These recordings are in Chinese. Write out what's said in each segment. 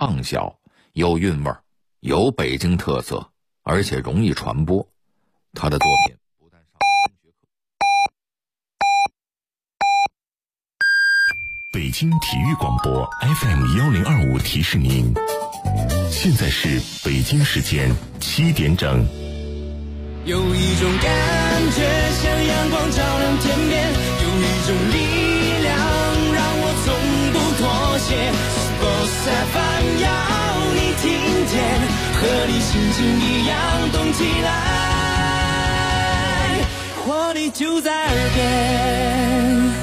畅销，有韵味儿，有北京特色，而且容易传播。他的作品不但上了中学课。 北京体育广播 FM1025提示您，现在是北京时间7点整。 有一种感觉像阳光照亮天边，有一种力量让我从不妥协。Sports FM 要你听见，和你心情一样动起来，活力就在耳边。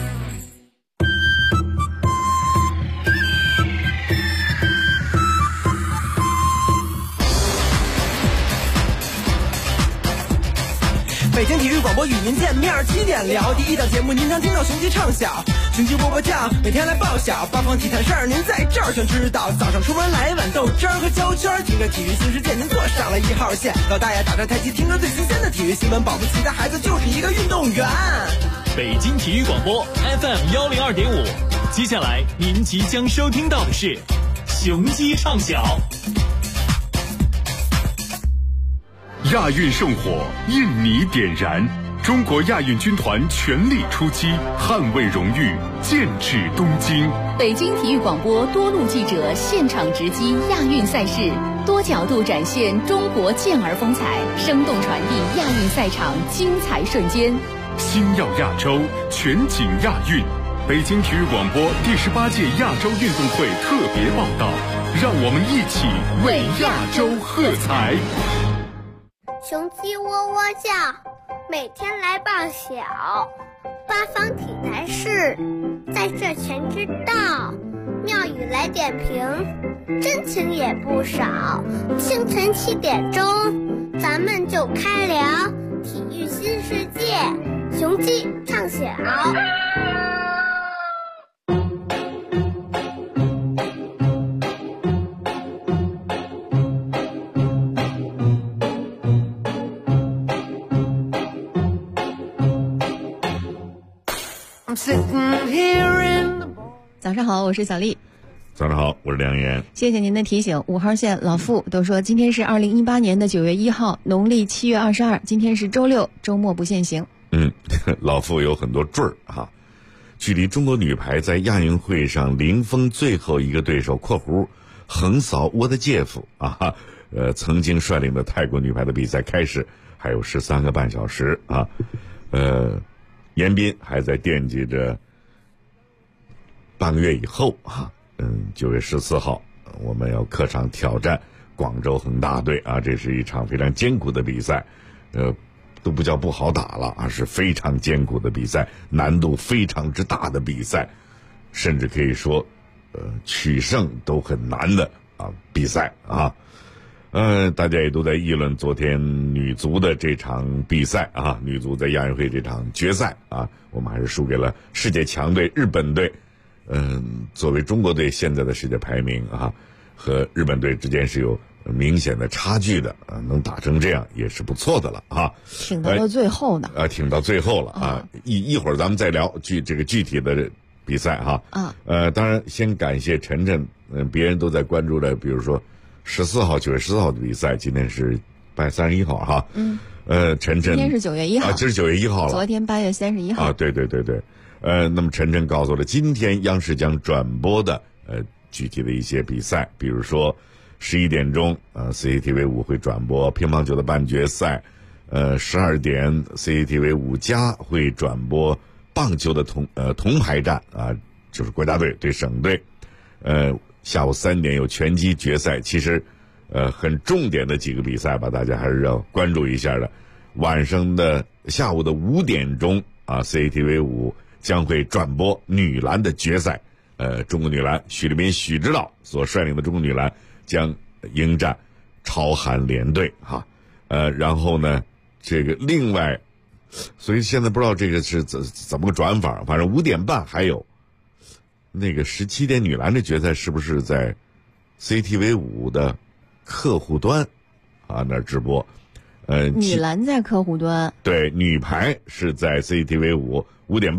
北京体育广播与您见面，7点聊第一档节目，您常听到雄鸡唱晓，雄鸡波波跳，每天来报晓，八方体坛事儿您在这儿全知道。早上出门来碗豆汁儿和焦圈，听着体育新世界，您坐上了1号线。老大爷打着太极，听着最新鲜的体育新闻，保不齐的孩子就是一个运动员。 北京体育广播 FM102.5，接下来您即将收听到的是雄鸡唱晓。 亚运圣火，印尼点燃，中国亚运军团全力出击，捍卫荣誉，剑指东京。 北京体育广播多路记者现场直击亚运赛事，多角度展现中国健儿风采，生动传递亚运赛场精彩瞬间。 星耀亚洲，全景亚运。北京体育广播第18届亚洲运动会特别报道，让我们一起为亚洲喝彩。 雄鸡喔喔叫，每天来报晓，八方体坛事，在这全知道。妙语来点评，真情也不少。清晨7点钟，咱们就开聊体育新世界，雄鸡唱晓。 早上好，我是小丽。 早上好，我是梁岩。 谢谢您的提醒。5号线老傅都说今天是2018年的9月1号，农历7月22，今天是周六，周末不限行。 老傅有很多坠儿啊。距离中国女排在亚运会上零封最后一个对手（横扫沃德杰夫啊）曾经率领的泰国女排的比赛开始还有13个半小时啊。严彬还在惦记着半个月以后啊，9月14号我们要客场挑战广州恒大队啊，这是一场非常艰苦的比赛，都不叫不好打了，而是非常艰苦的比赛，难度非常之大的比赛，甚至可以说取胜都很难的啊比赛啊。大家也都在议论昨天女足的这场比赛啊，女足在亚运会这场决赛啊，我们还是输给了世界强队日本队。作为中国队现在的世界排名啊，和日本队之间是有明显的差距的啊，能打成这样也是不错的了啊。 挺到最后呢。 挺到最后了啊。一会儿咱们再聊这个具体的比赛哈。当然先感谢晨晨，别人都在关注的，比如说9月14号的比赛，今天是8月31号哈。晨晨今天是9月1号， 这是9月1号了。 昨天8月31号。 对。那么晨晨告诉了今天央视将转播的具体的一些比赛，比如说11点钟CCTV5会转播乒乓球的半决赛，12点CCTV5+会转播棒球的铜牌战啊，就是国家队对省队。下午3点有拳击决赛，其实很重点的几个比赛吧，大家还是要关注一下的。下午的5点钟啊 ，CCTV5 将会转播女篮的决赛。中国女篮许利民许指导所率领的中国女篮将迎战朝韩联队哈。然后呢，这个另外，所以现在不知道这个是怎么个转法，反正5点半还有那个17点女篮的决赛，是不是在 CCTV5 的客户端啊那儿直播？ 女篮在客户端， 对，女排是在 CCTV5 5点半，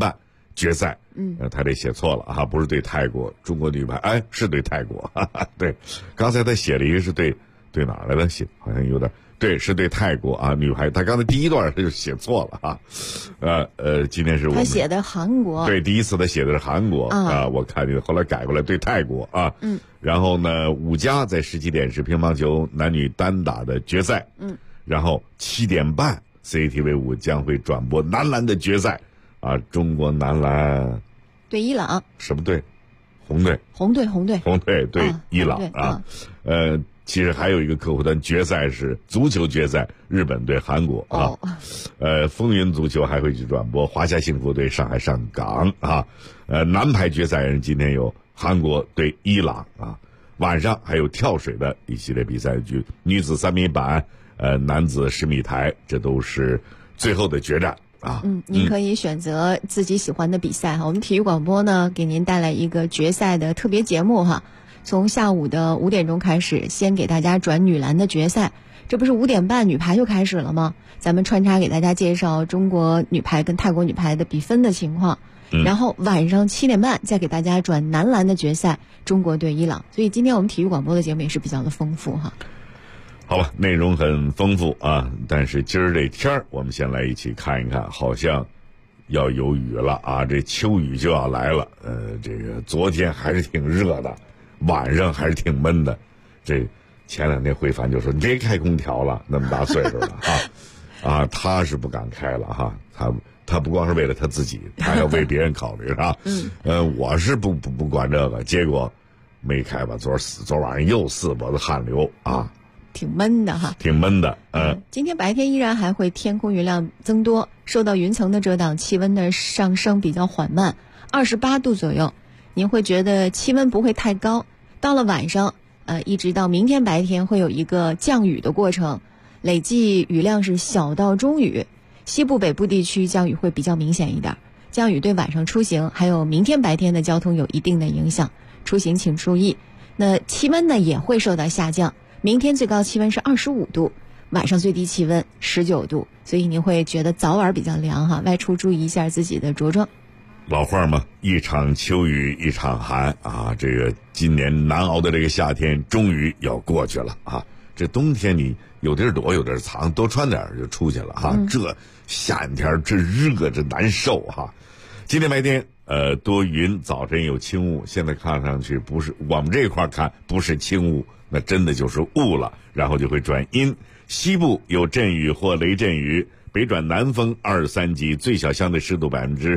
决赛。他这写错了啊，不是对泰国，中国女排是对泰国，哈哈，对，刚才他写了一个是对哪儿来的，写好像有点对，是对泰国啊女排，他刚才第一段他就写错了啊，今天是我们他写的韩国， 对，第一次他写的是韩国啊，我看见后来改过来对泰国啊，然后呢5家在17点是乒乓球男女单打的决赛，然后7点半 CCTV5 将会转播男篮的决赛啊，中国男篮对伊朗， 什么队？红队对伊朗啊，其实还有一个客户端决赛是足球决赛，日本对韩国啊，风云足球还会去转播华夏幸福对上海上港啊，男排决赛人今天有韩国对伊朗啊，晚上还有跳水的一系列比赛局，女子3米板，男子10米台，这都是最后的决战啊。 您可以选择自己喜欢的比赛哈。我们体育广播呢，给您带来一个决赛的特别节目哈。从下午的5点钟开始，先给大家转女篮的决赛，这不是5点半女排就开始了吗？咱们穿插给大家介绍中国女排跟泰国女排的比分的情况，然后晚上7点半再给大家转男篮的决赛，中国对伊朗。所以今天我们体育广播的节目也是比较的丰富哈。 好吧，内容很丰富啊，但是今儿这天儿，我们先来一起看一看，好像要有雨了啊，这秋雨就要来了。这个昨天还是挺热的，晚上还是挺闷的。这前2天慧凡就说你别开空调了，那么大岁数了啊，他是不敢开了哈，他不光是为了他自己，他要为别人考虑啊。我是不管这个，结果没开吧，昨晚上又4脖子汗流啊。 挺闷的哈， 挺闷的。 今天白天依然还会天空云量增多，受到云层的遮挡，气温的上升比较缓慢，28度左右。您会觉得气温不会太高。到了晚上，一直到明天白天会有一个降雨的过程，累计雨量是小到中雨，西部北部地区降雨会比较明显一点。降雨对晚上出行还有明天白天的交通有一定的影响，出行请注意。那气温呢也会受到下降。明天最高气温是25度，晚上最低气温19度，所以您会觉得早晚比较凉哈，外出注意一下自己的着装。 老话嘛，一场秋雨一场寒啊，这个今年难熬的这个夏天终于要过去了啊。这冬天你有地儿躲有地儿藏，多穿点就出去了哈。这夏天这热这难受哈。今天白天多云，早晨有轻雾，现在看上去不是我们这块看不是轻雾，那真的就是雾了，然后就会转阴。西部有阵雨或雷阵雨，北转南风2、3级，最小相对湿度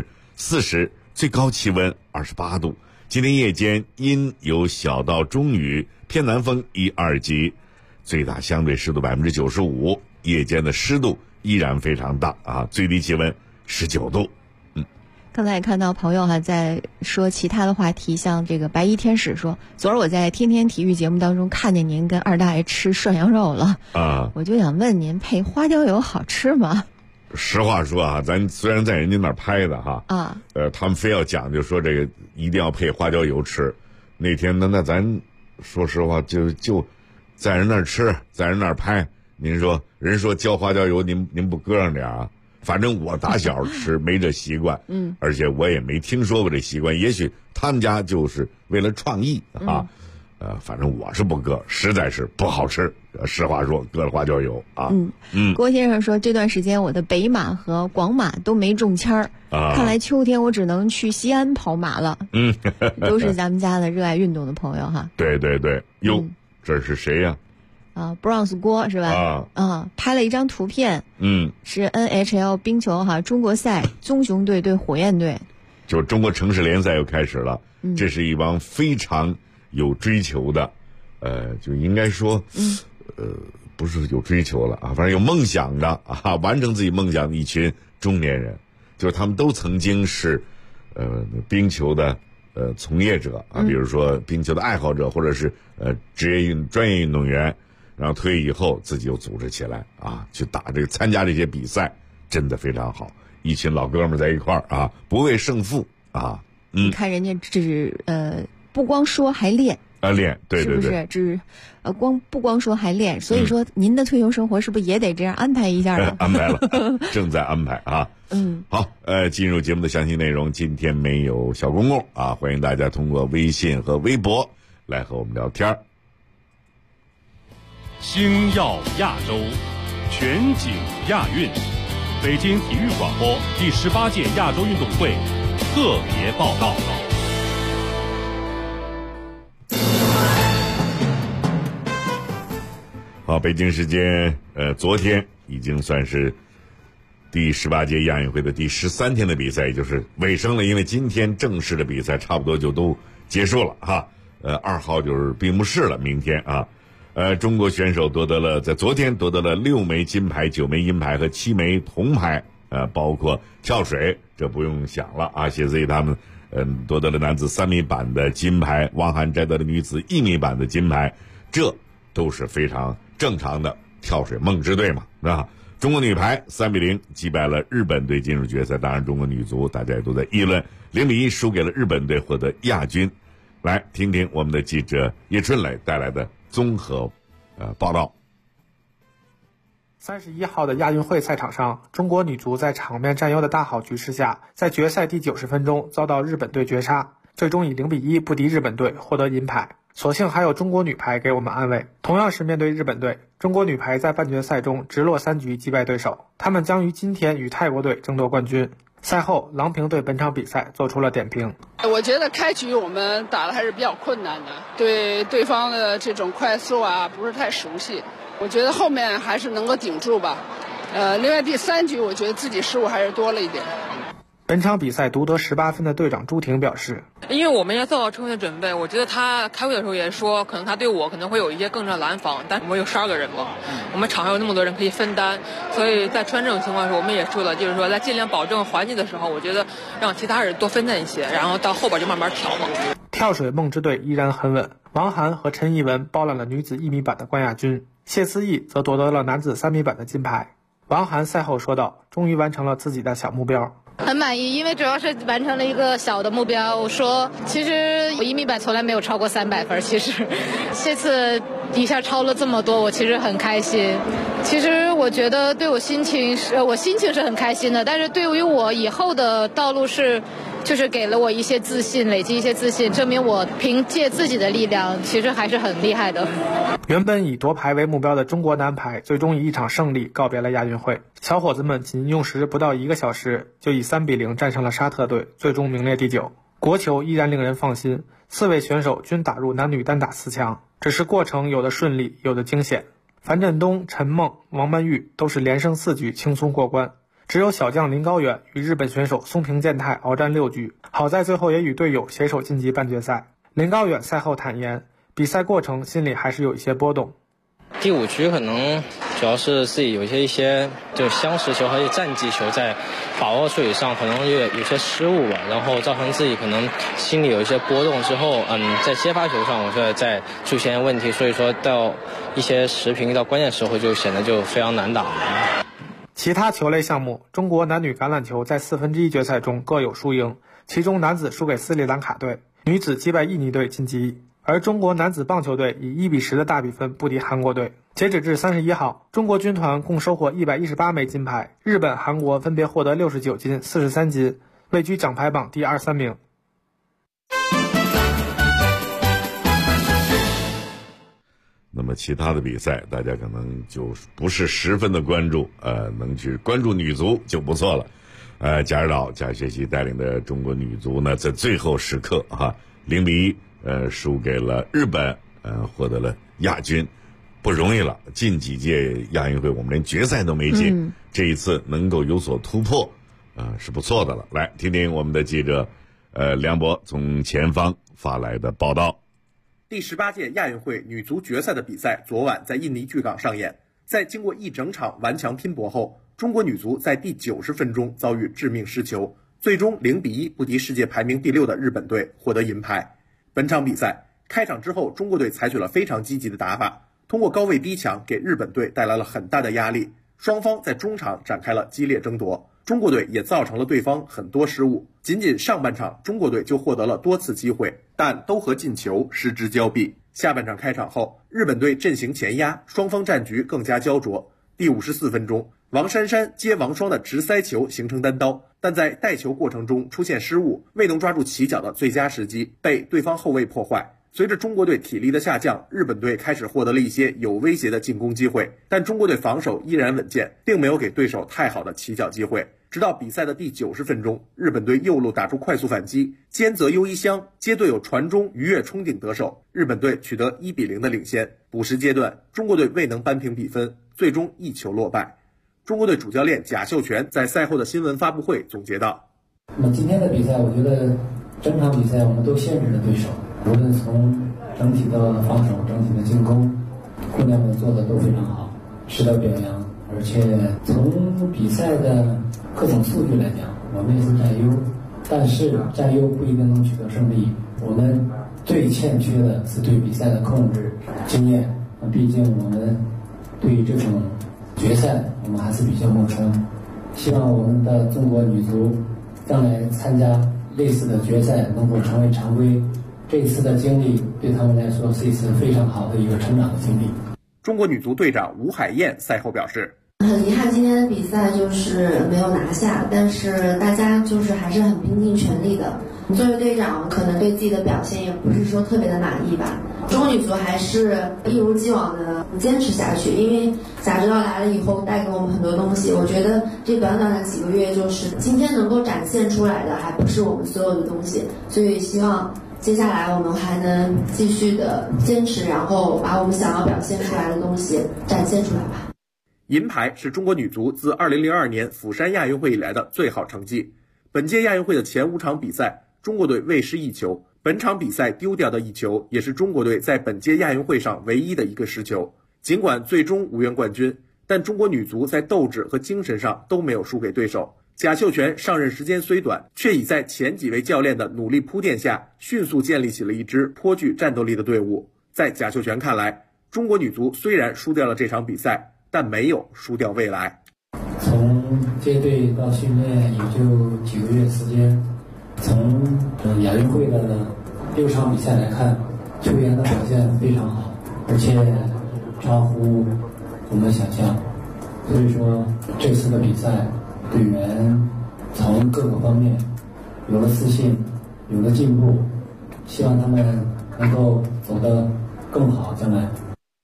40%，最高气温28度。今天夜间阴有小到中雨，偏南风1、2级，最大相对湿度95%，夜间的湿度依然非常大啊，最低气温19度。 刚才也看到朋友还在说其他的话题，像这个白衣天使说，昨儿我在天天体育节目当中看见您跟二大爷吃涮羊肉了啊，我就想问您配花椒油好吃吗？ 实话说啊，咱虽然在人家那儿拍的哈啊，他们非要讲究说这个一定要配花椒油吃。那天那咱说实话就在人那儿吃，在人那儿拍，您说人说浇花椒油，您不搁上点啊？反正我打小吃没这习惯，而且我也没听说过这习惯。也许他们家就是为了创意啊，反正我是不搁，实在是不好吃。实话说，搁了花椒油啊。 郭先生说，这段时间我的北马和广马都没中签儿，看来秋天我只能去西安跑马了。都是咱们家的热爱运动的朋友哈。 对对对，哟，这是谁呀？ Bronze 郭是吧？拍了一张图片，是 NHL 冰球哈中国赛，棕熊队对火焰队， 就中国城市联赛又开始了。这是一帮非常有追求的，就应该说，不是有追求了啊，反正有梦想的啊，完成自己梦想的一群中年人，就是他们都曾经是，冰球的从业者啊，比如说冰球的爱好者，或者是专业运动员。然后退役以后自己又组织起来啊，去打参加这些比赛，真的非常好。一群老哥们在一块儿啊，不畏胜负啊。 你看人家不光说还练， 练，对对对， 是不是？不光说还练，所以说您的退休生活是不是也得这样安排一下呢？ 安排了，正在安排啊。好，进入节目的详细内容。今天没有小公公啊，欢迎大家通过微信和微博来和我们聊天。 星耀亚洲，全景亚运，北京体育广播第18届亚洲运动会特别报道。 好，北京时间昨天已经算是第18届亚运会的第13天的比赛，也就是尾声了。因为今天正式的比赛差不多就都结束了哈。2号就是闭幕式了，明天啊。中国选手在昨天夺得了6枚金牌、9枚银牌和7枚铜牌，包括跳水，这不用想了啊。谢思义他们夺得了男子3米板的金牌，王涵摘得了女子1米板的金牌，这都是非常正常的跳水梦之队嘛，啊。中国女排3-0击败了日本队进入决赛，当然中国女足大家也都在议论，0-1输给了日本队，获得亚军。来听听我们的记者叶春磊带来的综合报道。 31号的亚运会赛场上，中国女足在场面占优的大好局势下，在决赛第90分钟遭到日本队绝杀，最终以0-1不敌日本队，获得银牌。所幸还有中国女排给我们安慰。同样是面对日本队，中国女排在半决赛中直落3局击败对手，他们将于今天与泰国队争夺冠军。赛后，郎平对本场比赛做出了点评。 我觉得开局我们打的还是比较困难的，对对方的这种快速啊不是太熟悉。我觉得后面还是能够顶住吧。另外第3局我觉得自己失误还是多了一点。 本场比赛独得18分的队长朱婷表示， 因为我们要做好充分的准备，我觉得他开会的时候也说，可能他对我可能会有一些更正拦防，但我们有12个人嘛，我们场上有那么多人可以分担，所以在出现这种情况的时候，我们也说了，就是说在尽量保证环境的时候，我觉得让其他人多分担一些，然后到后边就慢慢调嘛。 跳水梦之队依然很稳，王涵和陈艺文包揽了女子1米板的冠亚军，谢思义则夺得了男子3米板的金牌。王涵赛后说道，终于完成了自己的小目标。 很满意，因为主要是完成了一个小的目标。我说，其实我1米板从来没有超过300分，其实这次一下超了这么多，我其实很开心。其实我觉得对我心情是很开心的，但是对于我以后的道路就是给了我一些自信，累积一些自信，证明我凭借自己的力量其实还是很厉害的。 原本以夺牌为目标的中国男排最终以一场胜利告别了亚运会，小伙子们仅用时不到1个小时就以3-0战胜了沙特队，最终名列第9。国球依然令人放心，4位选手均打入男女单打4强，只是过程有的顺利，有的惊险。樊振东、陈梦、王曼玉都是连胜4局轻松过关，只有小将林高远与日本选手松平健太鏖战6局，好在最后也与队友携手晋级半决赛。林高远赛后坦言，比赛过程心里还是有一些波动。 第5局可能主要是自己有一些就相持球和一些战绩球在把握处理上可能有些失误吧，然后造成自己可能心里有一些波动之后，在接发球上我觉得在出现问题，所以说到一些时平到关键时候就显得就非常难打。 其他球类项目，中国男女橄榄球在1/4决赛中各有输赢，其中男子输给斯里兰卡队，女子击败印尼队晋级。而中国男子棒球队以1-10的大比分不敌韩国队。截止至31号，中国军团共收获118枚金牌，日本、韩国分别获得69金、43金，位居奖牌榜第23名。 那么其他的比赛大家可能就不是十分的关注，能去关注女足就不错了。贾指导贾学习带领的中国女足呢，在最后时刻0-1输给了日本，获得了亚军，不容易了。近几届亚运会我们连决赛都没进，这一次能够有所突破，是不错的了。来听听我们的记者梁博从前方发来的报道。 第18届亚运会女足决赛的比赛昨晚在印尼巨港上演，在经过一整场顽强拼搏后，中国女足在第90分钟遭遇致命失球，最终0-1不敌世界排名第6的日本队，获得银牌。本场比赛开场之后，中国队采取了非常积极的打法，通过高位逼抢给日本队带来了很大的压力，双方在中场展开了激烈争夺。 中国队也造成了对方很多失误。仅仅上半场，中国队就获得了多次机会，但都和进球失之交臂。下半场开场后，日本队阵型前压，双方战局更加焦灼。第54分钟，王珊珊接王霜的直塞球形成单刀，但在带球过程中出现失误，未能抓住起脚的最佳时机，被对方后卫破坏。随着中国队体力的下降，日本队开始获得了一些有威胁的进攻机会，但中国队防守依然稳健，并没有给对手太好的起脚机会。直到比赛的第90分钟，日本队右路打出快速反击，菅泽优一香接队友传中鱼跃冲顶得手，日本队取得1-0的领先。补时阶段，中国队未能扳平比分，最终1球落败。中国队主教练贾秀全在赛后的新闻发布会总结道： 那么今天的比赛，我觉得整场比赛我们都限制了对手，无论从整体的防守、整体的进攻，姑娘们做的都非常好，值得表扬。而且从比赛的各种数据来讲，我们也是占优，但是占优不一定能取得胜利。我们最欠缺的是对比赛的控制经验，毕竟我们对这种决赛我们还是比较陌生。希望我们的中国女足将来参加类似的决赛能够成为常规，这一次的经历对他们来说是一次非常好的一个成长的经历。 中国女足队长吴海燕赛后表示： 很遗憾今天的比赛就是没有拿下，但是大家就是还是很拼尽全力的。作为队长可能对自己的表现也不是说特别的满意吧。中国女足还是一如既往的坚持下去，因为贾指导来了以后带给我们很多东西，我觉得这短短的几个月就是今天能够展现出来的还不是我们所有的东西，所以希望接下来我们还能继续的坚持，然后把我们想要表现出来的东西展现出来吧。 银牌是中国女足自2002年釜山亚运会以来的最好成绩。本届亚运会的前5场比赛，中国队未失1球，本场比赛丢掉的1球也是中国队在本届亚运会上唯一的一个失球。尽管最终无缘冠军，但中国女足在斗志和精神上都没有输给对手。贾秀全上任时间虽短，却已在前几位教练的努力铺垫下，迅速建立起了一支颇具战斗力的队伍。在贾秀全看来，中国女足虽然输掉了这场比赛，但没有输掉未来。 从接队到训练也就几个月时间，从亚运会的6场比赛来看，球员的表现非常好，而且超乎我们想象。所以说这次的比赛，队员从各个方面有了自信，有了进步，希望他们能够走得更好，将来。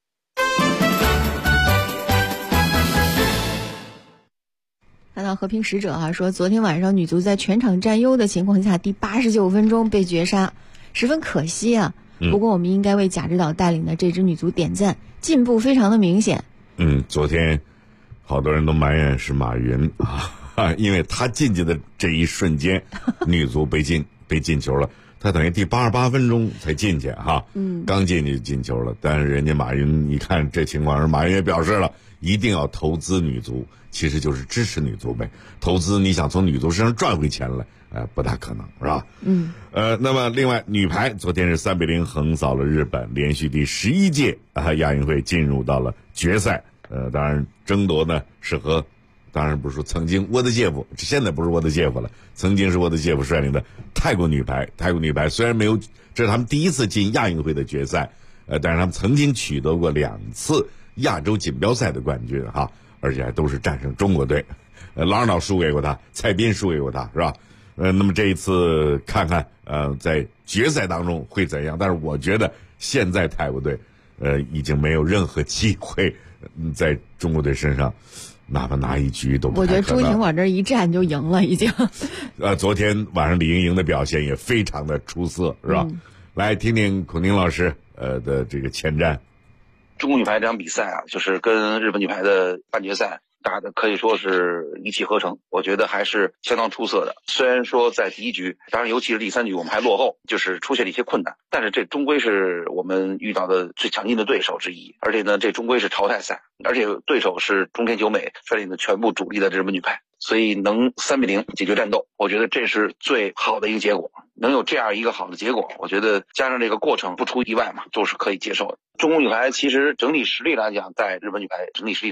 看到和平使者说，昨天晚上女足在全场占优的情况下，第89分钟被绝杀，十分可惜啊。不过我们应该为贾指导带领的这支女足点赞，进步非常的明显。 昨天好多人都埋怨是马云因为他进去的这一瞬间，女足被进球了。他等于第88分钟才进去刚进去就进球了。但是人家马云一看这情况，马云也表示了，一定要投资女足，其实就是支持女足呗。投资你想从女足身上赚回钱来，不大可能，是吧？那么另外女排昨天是3-0横扫了日本，连续第11届亚运会进入到了决赛。当然争夺呢是和。当然不是说曾经沃德谢夫，现在不是沃德谢夫了，曾经是沃德谢夫率领的泰国女排。泰国女排虽然没有，这是他们第一次进亚运会的决赛，但是他们曾经取得过2次亚洲锦标赛的冠军而且还都是战胜中国队。郎导输给过他，蔡斌输给过他，是吧？那么这一次看看在决赛当中会怎样？但是我觉得现在泰国队已经没有任何机会在中国队身上。哪怕拿1局都不太可能。我觉得朱婷往这一站就赢了，已经。 昨天晚上李盈莹的表现也非常的出色，是吧？来听听孔宁老师的这个前瞻。 中国女排这场比赛就是跟日本女排的半决赛打的可以说是一气呵成，我觉得还是相当出色的。虽然说在第1局，当然尤其是第3局我们还落后，就是出现了一些困难，但是这终归是我们遇到的最强劲的对手之一。而且呢，这终归是淘汰赛，而且对手是中田久美率领的全部主力的日本女排，所以能3-0解决战斗，我觉得这是最好的一个结果。能有这样一个好的结果，我觉得加上这个过程不出意外嘛，都是可以接受的。中国女排其实整体实力来讲，在日本女排整体实力之上，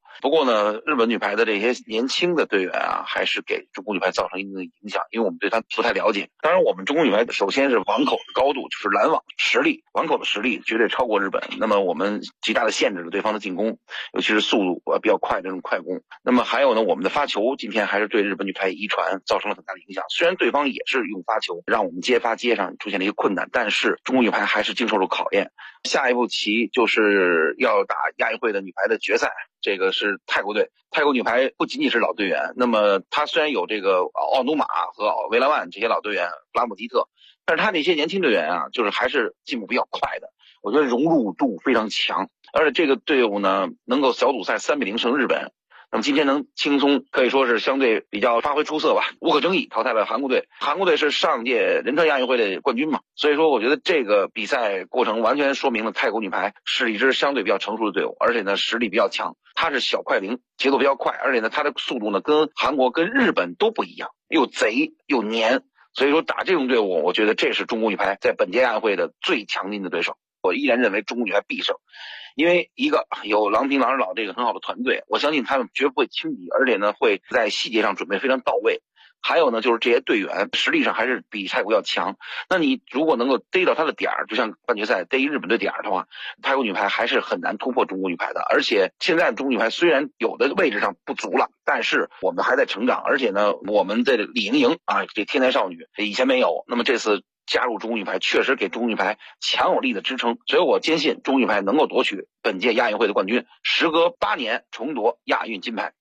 不过呢，日本女排的这些年轻的队员啊，还是给中国女排造成一定的影响，因为我们对她不太了解。当然，我们中国女排首先是网口的高度，就是拦网实力，网口的实力绝对超过日本。那么我们极大的限制了对方的进攻，尤其是速度比较快这种快攻。那么还有呢，我们的发球今天还是对日本女排遗传造成了很大的影响。虽然对方也是用发球让我们接上出现了一个困难，但是中国女排还是经受了考验。下一步棋就是要打亚运会的女排的决赛，这个是泰国队。泰国女排不仅仅是老队员，那么她虽然有这个奥努马和维拉万这些老队员，拉姆吉特，但是她这些年轻队员啊，就是还是进步比较快的，我觉得融入度非常强。而且这个队伍呢，能够小组赛3-0胜日本，那么今天能轻松可以说是相对比较发挥出色吧，无可争议淘汰了韩国队。韩国队是上届仁川亚运会的冠军嘛，所以说我觉得这个比赛过程完全说明了泰国女排是一支相对比较成熟的队伍，而且呢实力比较强。她是小快灵，节奏比较快，而且呢她的速度呢跟韩国跟日本都不一样，又贼又黏，所以说打这种队伍，我觉得这是中国女排在本届亚运会的最强劲的对手。我依然认为中国女排必胜。因为一个有郎平、郎指导这个很好的团队，我相信他们绝不会轻敌，而且呢会在细节上准备非常到位。还有呢就是这些队员实力上还是比泰国要强，那你如果能够逮到他的点儿，就像半决赛逮日本队点儿的话，泰国女排还是很难突破中国女排的。而且现在中国女排虽然有的位置上不足了，但是我们还在成长，而且呢我们的李盈莹啊，这天才少女以前没有，那么这次加入中国女排确实给中国女排强有力的支撑，所以我坚信中国女排能够夺取本届亚运会的冠军，时隔8年重夺亚运金牌。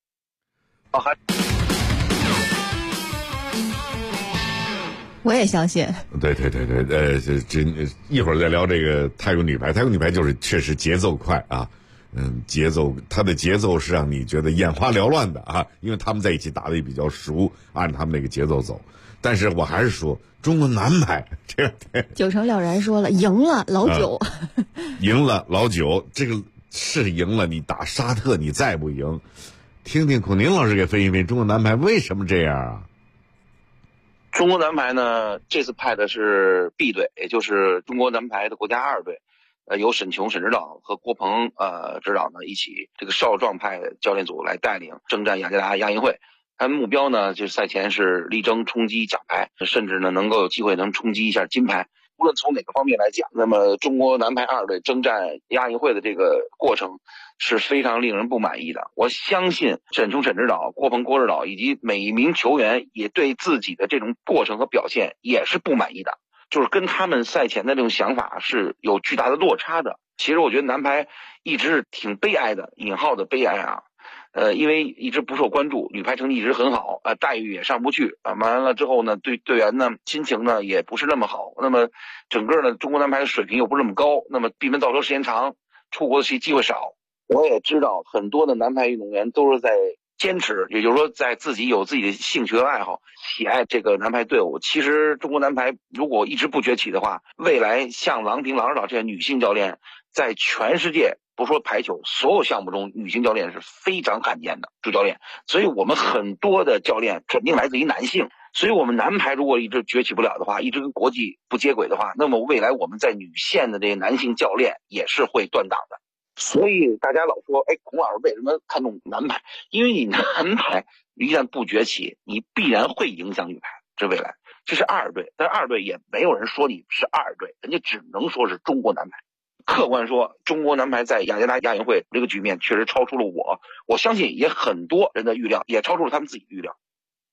我也相信。 对，这一会儿再聊这个泰国女排。泰国女排就是确实节奏快啊，她的节奏是让你觉得眼花缭乱的啊，因为他们在一起打得也比较熟，按他们那个节奏走。但是我还是说，中国男排这个九成了然说了，赢了老九， 赢了老九，这个是赢了。你打沙特，你再不赢，听听孔宁老师给分析分析中国男排为什么这样啊？ 中国男排呢，这次派的是 B 队，也就是中国男排的国家2队，由沈琼沈指导和郭鹏指导呢一起这个少壮派教练组来带领征战雅加达亚运会。他们目标呢，就是赛前是力争冲击奖牌，甚至呢能够有机会能冲击一下金牌。无论从哪个方面来讲，那么中国男排2队征战亚运会的这个过程是非常令人不满意的。我相信沈琼沈指导、郭鹏郭指导以及每一名球员也对自己的这种过程和表现也是不满意的，就是跟他们赛前的这种想法是有巨大的落差的。其实我觉得男排一直是挺悲哀的，引号的悲哀啊。因为一直不受关注，女排成绩一直很好，待遇也上不去啊。完了之后呢，对队员呢心情呢也不是那么好。那么整个呢中国男排的水平又不是那么高，那么闭门造车时间长，出国的机会少。我也知道很多的男排运动员都是在坚持，也就是说在自己有自己的兴趣和爱好，喜爱这个男排队伍。其实中国男排如果一直不崛起的话，未来像郎平、郎指导这些女性教练在全世界，不说排球，所有项目中女性教练是非常罕见的主教练，所以我们很多的教练肯定来自于男性。所以我们男排如果一直崛起不了的话，一直跟国际不接轨的话，那么未来我们在女线的这些男性教练也是会断档的。所以大家老说，孔老师为什么看重男排？因为你男排一旦不崛起，你必然会影响女排，这未来。这是2队，但是2队也没有人说你是2队，人家只能说是中国男排。客观说，中国男排在雅加达亚运会这个局面确实超出了我相信也很多人的预料，也超出了他们自己的预料。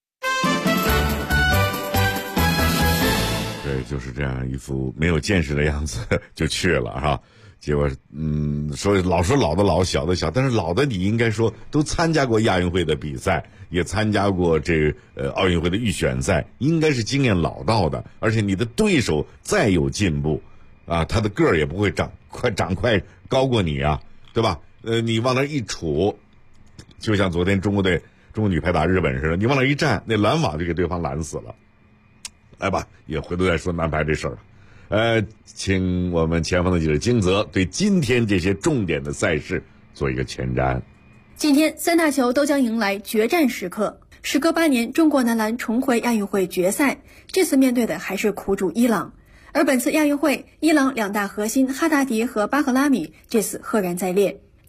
对，就是这样一副没有见识的样子就去了哈。结果说老的老，小的小，但是老的你应该说都参加过亚运会的比赛，也参加过这奥运会的预选赛，应该是经验老道的。而且你的对手再有进步啊，他的个儿也不会长快高过你啊，对吧？你往那一杵，就像昨天中国女排打日本似的，你往那一站，那拦网就给对方拦死了。来吧，也回头再说男排这事儿。请我们前方的记者金泽对今天这些重点的赛事做一个前瞻。 今天3大球都将迎来决战时刻。时隔8年，中国男篮重回亚运会决赛，这次面对的还是苦主伊朗。而本次亚运会，伊朗2大核心哈达迪和巴赫拉米这次赫然在列。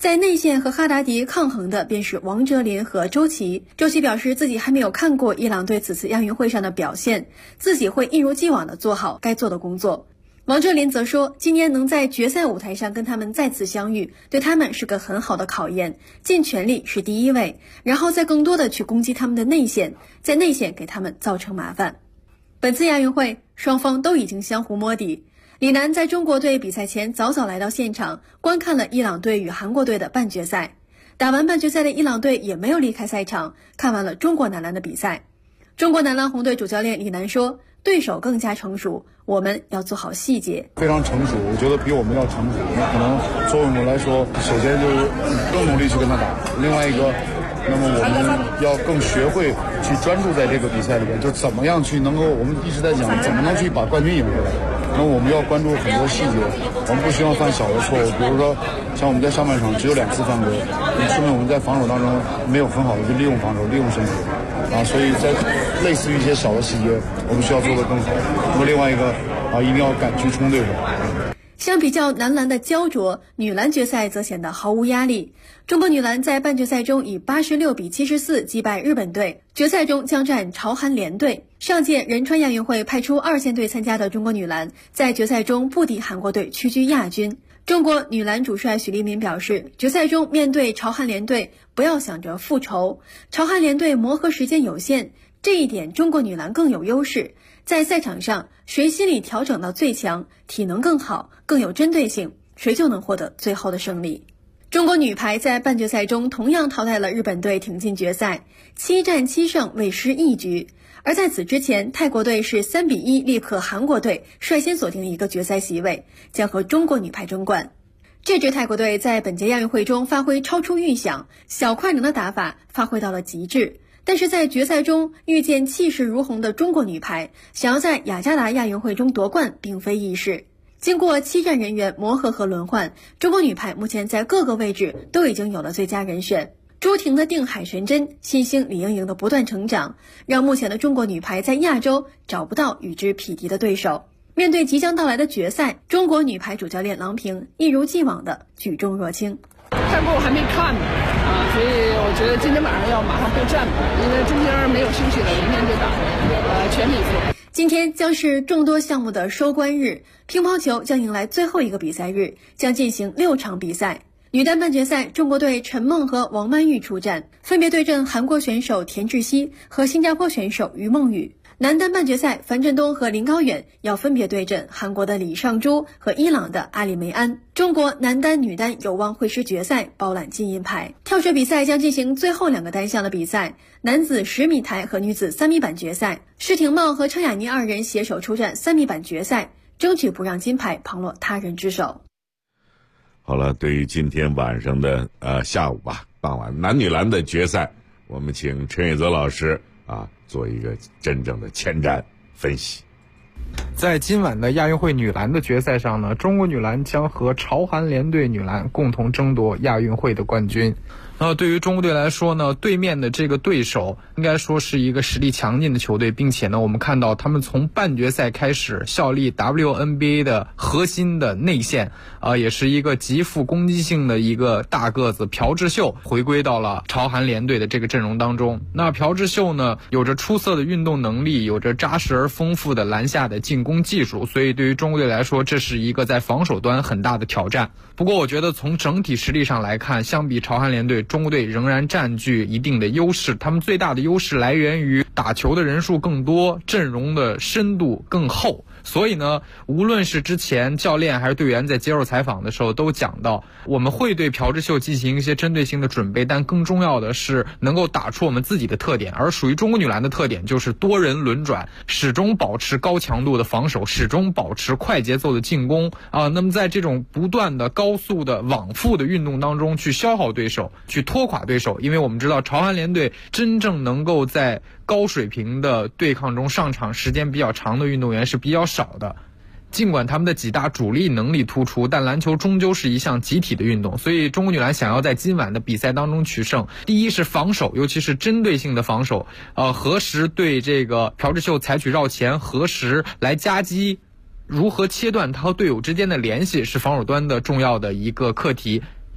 在内线和哈达迪抗衡的便是王哲林和周琦。周琦表示自己还没有看过伊朗队此次亚运会上的表现，自己会一如既往地做好该做的工作。王哲林则说，今年能在决赛舞台上跟他们再次相遇，对他们是个很好的考验，尽全力是第一位，然后再更多的去攻击他们的内线，在内线给他们造成麻烦。本次亚运会双方都已经相互摸底，李楠在中国队比赛前早早来到现场，观看了伊朗队与韩国队的半决赛。打完半决赛的伊朗队也没有离开赛场，看完了中国男篮的比赛。中国男篮红队主教练李楠说，对手更加成熟，我们要做好细节。 非常成熟，我觉得比我们要成熟。那可能作为我们来说，首先就是更努力去跟他打，另外一个，那么我们要更学会去专注在这个比赛里边，就怎么样去能够，我们一直在讲怎么能去把冠军赢回来。那我们要关注很多细节，我们不希望犯小的错误，比如说像我们在上半场只有2次犯规，说明我们在防守当中没有很好的去利用防守，利用身体啊，所以在类似于一些小的细节，我们需要做得更好。那么另外一个一定要敢去冲对手。 相比较男篮的焦灼，女篮决赛则显得毫无压力。中国女篮在半决赛中以86比74击败日本队，决赛中将战朝韩联队。上届仁川亚运会派出2线队参加的中国女篮，在决赛中不敌韩国队，屈居亚军。中国女篮主帅许利民表示，决赛中面对朝韩联队，不要想着复仇，朝韩联队磨合时间有限，这一点中国女篮更有优势。在赛场上，谁心理调整到最强，体能更好，更有针对性，谁就能获得最后的胜利。中国女排在半决赛中同样淘汰了日本队，挺进决赛，7战7胜，未失一局。而在此之前，泰国队是3比1力克韩国队，率先锁定一个决赛席位，将和中国女排争冠。这支泰国队在本届亚运会中发挥超出预想，小快能的打法发挥到了极致。但是在决赛中遇见气势如虹的中国女排，想要在雅加达亚运会中夺冠并非易事。经过7战人员磨合和轮换，中国女排目前在各个位置都已经有了最佳人选。朱婷的定海神针，新星李盈莹的不断成长，让目前的中国女排在亚洲找不到与之匹敌的对手。面对即将到来的决赛，中国女排主教练郎平一如既往的举重若轻。 开播我还没看呢所以我觉得今天晚上要马上备战吧，因为中间没有休息了，明天就打全力以赴。 今天将是众多项目的收官日，乒乓球将迎来最后一个比赛日，将进行6场比赛。女单半决赛，中国队陈梦和王曼玉出战，分别对阵韩国选手田志希和新加坡选手于梦雨。男单半决赛，樊振东和林高远要分别对阵韩国的李尚洙和伊朗的阿里梅安。中国男单、女单有望会师决赛，包揽金银牌。跳水比赛将进行最后2个单项的比赛，男子10米台和女子3米板决赛。施廷懋和车雅妮2人携手出战3米板决赛，争取不让金牌旁落他人之手。 好了，对于今天晚上的下午吧，傍晚男女篮的决赛，我们请陈伟泽老师做一个真正的前瞻分析。 在今晚的亚运会女篮的决赛上呢，中国女篮将和朝韩联队女篮共同争夺亚运会的冠军。对于中国队来说呢，对面的这个对手应该说是一个实力强劲的球队，并且呢，我们看到他们从半决赛开始效力 WNBA 的核心的内线也是一个极富攻击性的一个大个子朴智秀回归到了朝韩联队的这个阵容当中。那朴智秀呢，有着出色的运动能力，有着扎实而丰富的篮下的进攻技术，所以对于中国队来说，这是一个在防守端很大的挑战。不过我觉得从整体实力上来看，相比朝韩联队，中国队仍然占据一定的优势。他们最大的优势来源于打球的人数更多，阵容的深度更厚。所以呢，无论是之前教练还是队员在接受采访的时候都讲到，我们会对朴智秀进行一些针对性的准备，但更重要的是能够打出我们自己的特点。而属于中国女篮的特点就是多人轮转，始终保持高强度的防守，始终保持快节奏的进攻那么在这种不断的高速的往复的运动当中去消耗对手，去拖垮对手。因为我们知道朝韩联队真正能够在高水平的对抗中上场时间比较长的运动员是比较少的。尽管他们的几大主力能力突出，但篮球终究是一项集体的运动，所以中国女篮想要在今晚的比赛当中取胜，第一是防守，尤其是针对性的防守何时对这个朴智秀采取绕前，何时来夹击，如何切断他和队友之间的联系，是防守端的重要的一个课题。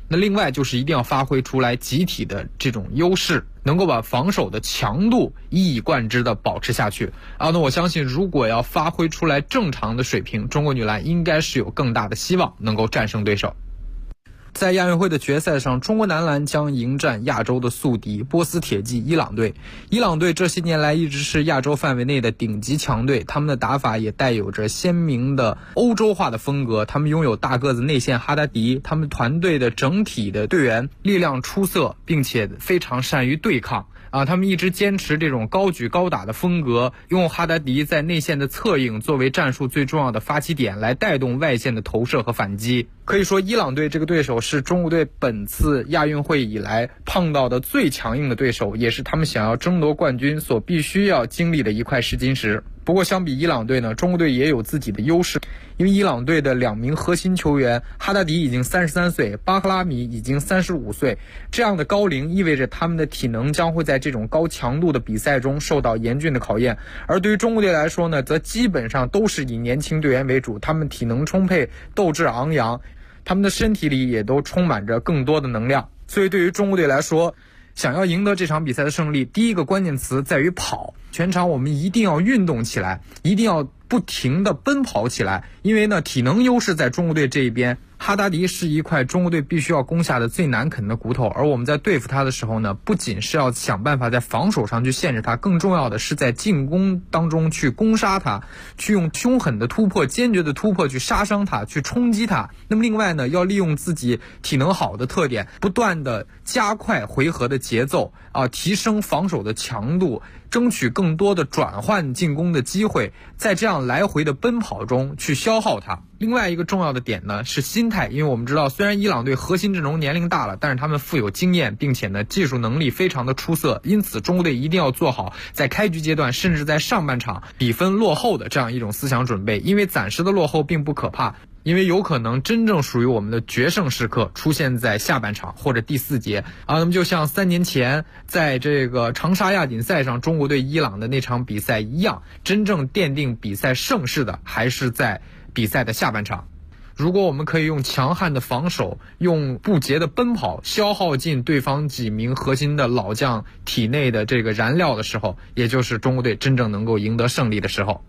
那另外就是一定要发挥出来集体的这种优势，能够把防守的强度一以贯之的保持下去那我相信如果要发挥出来正常的水平，中国女篮应该是有更大的希望能够战胜对手。在亚运会的决赛上，中国男篮将迎战亚洲的宿敌波斯铁骑伊朗队。伊朗队这些年来一直是亚洲范围内的顶级强队，他们的打法也带有着鲜明的欧洲化的风格，他们拥有大个子内线哈达迪，他们团队的整体的队员力量出色，并且非常善于对抗他们一直坚持这种高举高打的风格，用哈达迪在内线的策应作为战术最重要的发起点，来带动外线的投射和反击。可以说伊朗队这个对手是中国队本次亚运会以来碰到的最强硬的对手，也是他们想要争夺冠军所必须要经历的一块试金石。不过相比伊朗队呢，中国队也有自己的优势，因为伊朗队的2名核心球员哈达迪已经33岁，巴克拉米已经35岁，这样的高龄意味着他们的体能将会在这种高强度的比赛中受到严峻的考验。而对于中国队来说呢，则基本上都是以年轻队员为主，他们体能充沛，斗志昂扬，他们的身体里也都充满着更多的能量。所以对于中国队来说，想要赢得这场比赛的胜利，第一个关键词在于跑，全场我们一定要运动起来，一定要不停地奔跑起来，因为呢体能优势在中国队这一边，哈达迪是一块中国队必须要攻下的最难啃的骨头，而我们在对付他的时候呢，不仅是要想办法在防守上去限制他，更重要的是在进攻当中去攻杀他，去用凶狠的突破、坚决的突破去杀伤他，去冲击他。那么另外呢，要利用自己体能好的特点，不断的加快回合的节奏提升防守的强度，争取更多的转换进攻的机会，在这样来回的奔跑中去消耗它。另外一个重要的点呢是心态，因为我们知道虽然伊朗队核心阵容年龄大了，但是他们富有经验，并且呢技术能力非常的出色，因此中国队一定要做好在开局阶段甚至在上半场比分落后的这样一种思想准备，因为暂时的落后并不可怕，因为有可能真正属于我们的决胜时刻出现在下半场或者第4节那么就像3年前在这个长沙亚锦赛上中国队伊朗的那场比赛一样，真正奠定比赛胜势的还是在比赛的下半场。如果我们可以用强悍的防守，用不竭的奔跑消耗尽对方几名核心的老将体内的这个燃料的时候，也就是中国队真正能够赢得胜利的时候。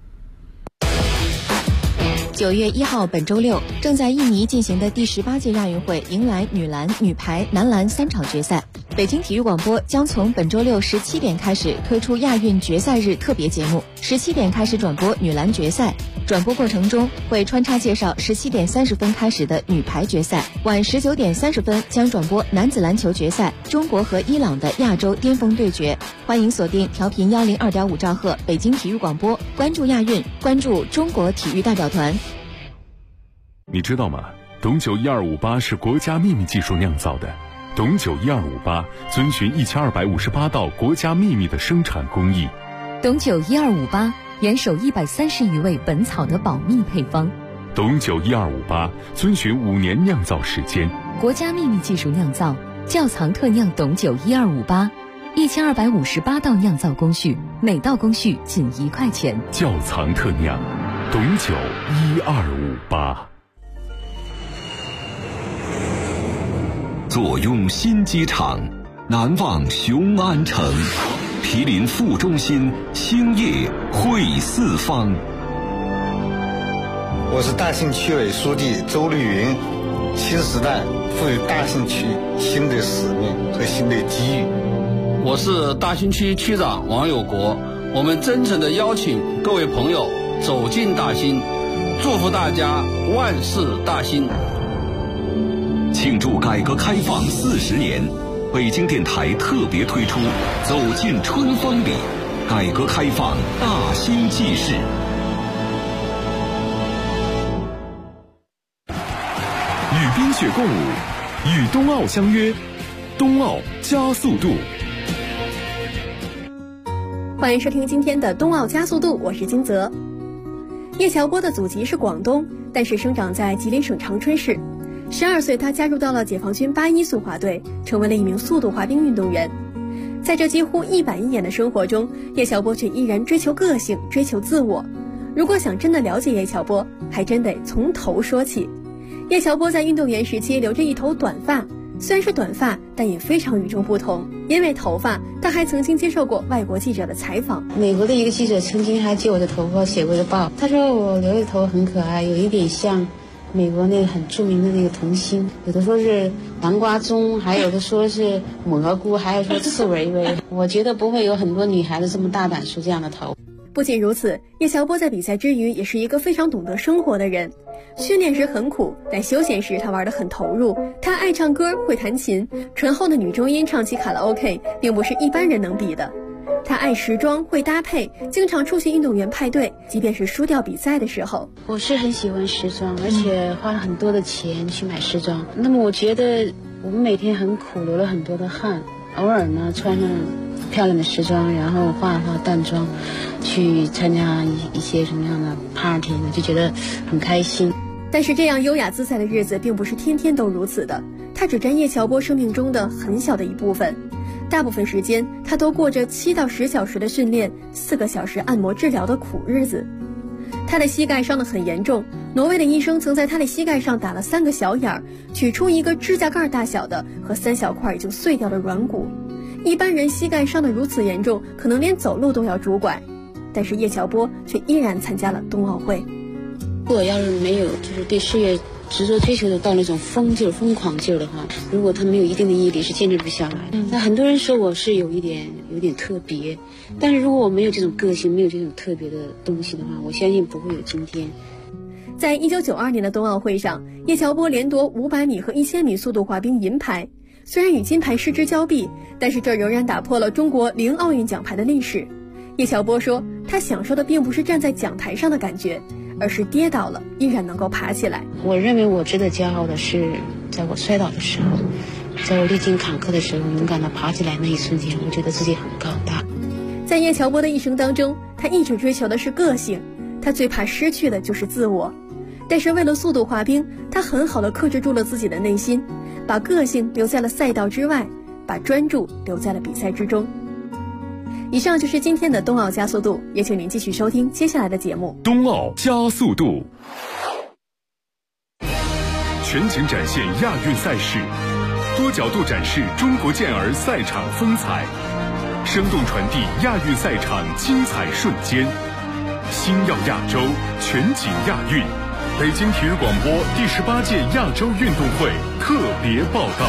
9月1号本周六，正在印尼进行的第18届亚运会迎来女篮、女排、男篮3场决赛。北京体育广播将从本周六17点开始推出亚运决赛日特别节目，17点开始转播女篮决赛，转播过程中会穿插介绍17点30分开始的女排决赛，晚19点30分将转播男子篮球决赛，中国和伊朗的亚洲巅峰对决。欢迎锁定调频102.5兆赫北京体育广播，关注亚运，关注中国体育代表团。 你知道吗？董酒1258是国家秘密技术酿造的。董酒1258遵循1258道国家秘密的生产工艺。 董酒1258严守130余味本草的保密配方。 董酒1258遵循5年酿造时间， 国家秘密技术酿造，窖藏特酿董酒1258，1258道酿造工序，每道工序仅1块钱。 窖藏特酿，董酒1258。 坐拥新机场，难忘雄安城，毗邻副中心，兴业汇四方。 我是大兴区委书记周绿云。新时代赋予大兴区新的使命和新的机遇。 我是大兴区区长王有国。我们真诚地邀请各位朋友走进大兴，祝福大家万事大兴。 庆祝改革开放40年，北京电台特别推出《走进春风里》，改革开放大兴纪事。 与冰雪共舞，与冬奥相约，冬奥加速度。 欢迎收听今天的冬奥加速度，我是金泽。叶乔波的祖籍是广东，但是生长在吉林省长春市。12岁，他加入到了解放军81速滑队，成为了一名速度滑冰运动员。在这几乎一板一眼的生活中，叶乔波却依然追求个性，追求自我。如果想真的了解叶乔波，还真得从头说起。叶乔波在运动员时期留着一头短发， 虽然是短发，但也非常与众不同。因为头发，她还曾经接受过外国记者的采访。 美国的一个记者曾经还借我的头发写过的报，他说我留的头很可爱，有一点像美国那个很著名的那个童星，有的说是南瓜棕，还有的说是蘑菇，还有说刺猬猬。我觉得不会有很多女孩子这么大胆梳这样的头。 不仅如此，叶乔波在比赛之余也是一个非常懂得生活的人。训练时很苦，但休闲时他玩得很投入。他爱唱歌，会弹琴，醇厚的女中音唱起卡拉 OK 并不是一般人能比的。他爱时装，会搭配，经常出席运动员派对，即便是输掉比赛的时候。 我是很喜欢时装，而且花了很多的钱去买时装。那么我觉得我们每天很苦，流了很多的汗，偶尔呢穿上漂亮的时装，然后化淡妆，去参加一些什么样的 party 呢，就觉得很开心。 但是这样优雅自在的日子并不是天天都如此的，它只占叶乔波生命中的很小的一部分。大部分时间，他都过着7到10小时的训练，4个小时按摩治疗的苦日子。他的膝盖伤得很严重，挪威的医生曾在他的膝盖上打了3个小眼儿，取出一个指甲盖大小的和3小块已经碎掉的软骨。一般人膝盖伤得如此严重，可能连走路都要拄拐，但是叶乔波却依然参加了冬奥会。 如果要是没有就是对事业执着追求的到那种疯狂劲儿的话，如果他没有一定的毅力，是坚持不下来。那很多人说我是有点特别，但是如果我没有这种个性，没有这种特别的东西的话，我相信不会有今天。 在1992年的冬奥会上，叶乔波连夺500米和1000米速度滑冰银牌。虽然与金牌失之交臂，但是这仍然打破了中国0奥运奖牌的历史。叶乔波说，他享受的并不是站在讲台上的感觉，而是跌倒了依然能够爬起来。 我认为我值得骄傲的是，在我摔倒的时候，在我历经坎坷的时候，勇敢地爬起来那一瞬间，我觉得自己很高大。 在叶乔波的一生当中，他一直追求的是个性，他最怕失去的就是自我。但是为了速度滑冰，他很好地克制住了自己的内心，把个性留在了赛道之外，把专注留在了比赛之中。以上就是今天的冬奥加速度，也请您继续收听接下来的节目。 冬奥加速度，全景展现亚运赛事，多角度展示中国健儿赛场风采，生动传递亚运赛场精彩瞬间。星耀亚洲，全景亚运，北京体育广播第18届亚洲运动会特别报道。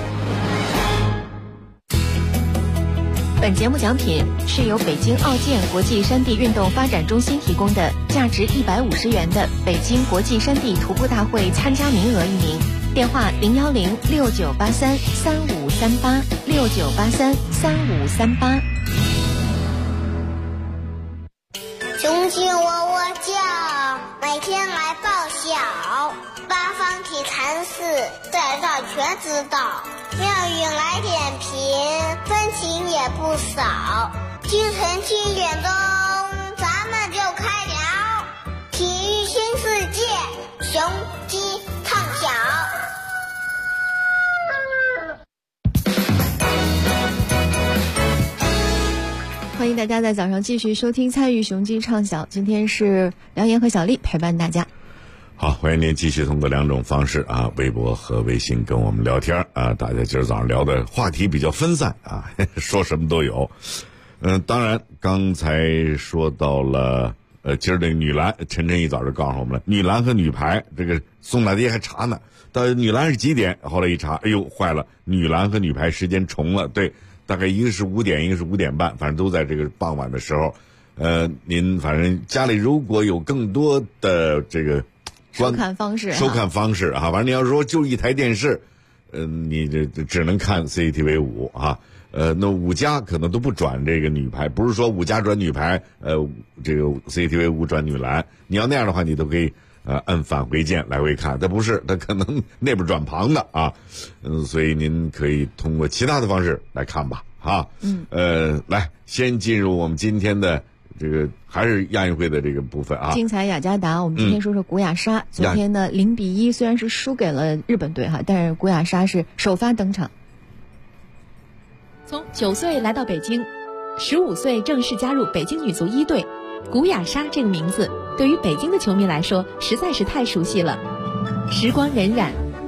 本节目奖品是由北京奥健国际山地运动发展中心提供的价值150元的北京国际山地徒步大会参加名额1名，电话01069833538，69833538。 雄鸡喔喔叫，每天来报晓，八方体坛事，在这全知道。妙语来点评，分情也不少。清晨7点钟，咱们就开聊体育新世界，雄鸡唱晓。 欢迎大家在早上继续收听参与雄鸡唱晓，今天是梁岩和小丽陪伴大家。 好，欢迎您继续通过2种方式啊，微博和微信跟我们聊天啊。大家今儿早上聊的话题比较分散啊，说什么都有。当然刚才说到了今儿这个女篮，陈晨一早就告诉我们了，女篮和女排这个送大爹还查呢，到女篮是几点？后来一查，哎呦坏了，女篮和女排时间重了，对，大概一个是5点，一个是5点半，反正都在这个傍晚的时候。您反正家里如果有更多的这个收看方式啊，反正你要说就一台电视，你这只能看 CCTV 5啊。那5家可能都不转这个女排，不是说5家转女排，这个 CCTV 5转女篮。你要那样的话，你都可以按返回键来回看，但不是，它可能那边转旁的啊。所以您可以通过其他的方式来看吧，哈。来，先进入我们今天的这个还是亚运会的这个部分啊。 精彩雅加达，我们今天说说古雅莎。昨天呢0-1，虽然是输给了日本队哈，但是古雅莎是首发登场。 从9岁来到北京，15岁正式加入北京女足1队。古雅莎这个名字对于北京的球迷来说实在是太熟悉了。时光荏苒，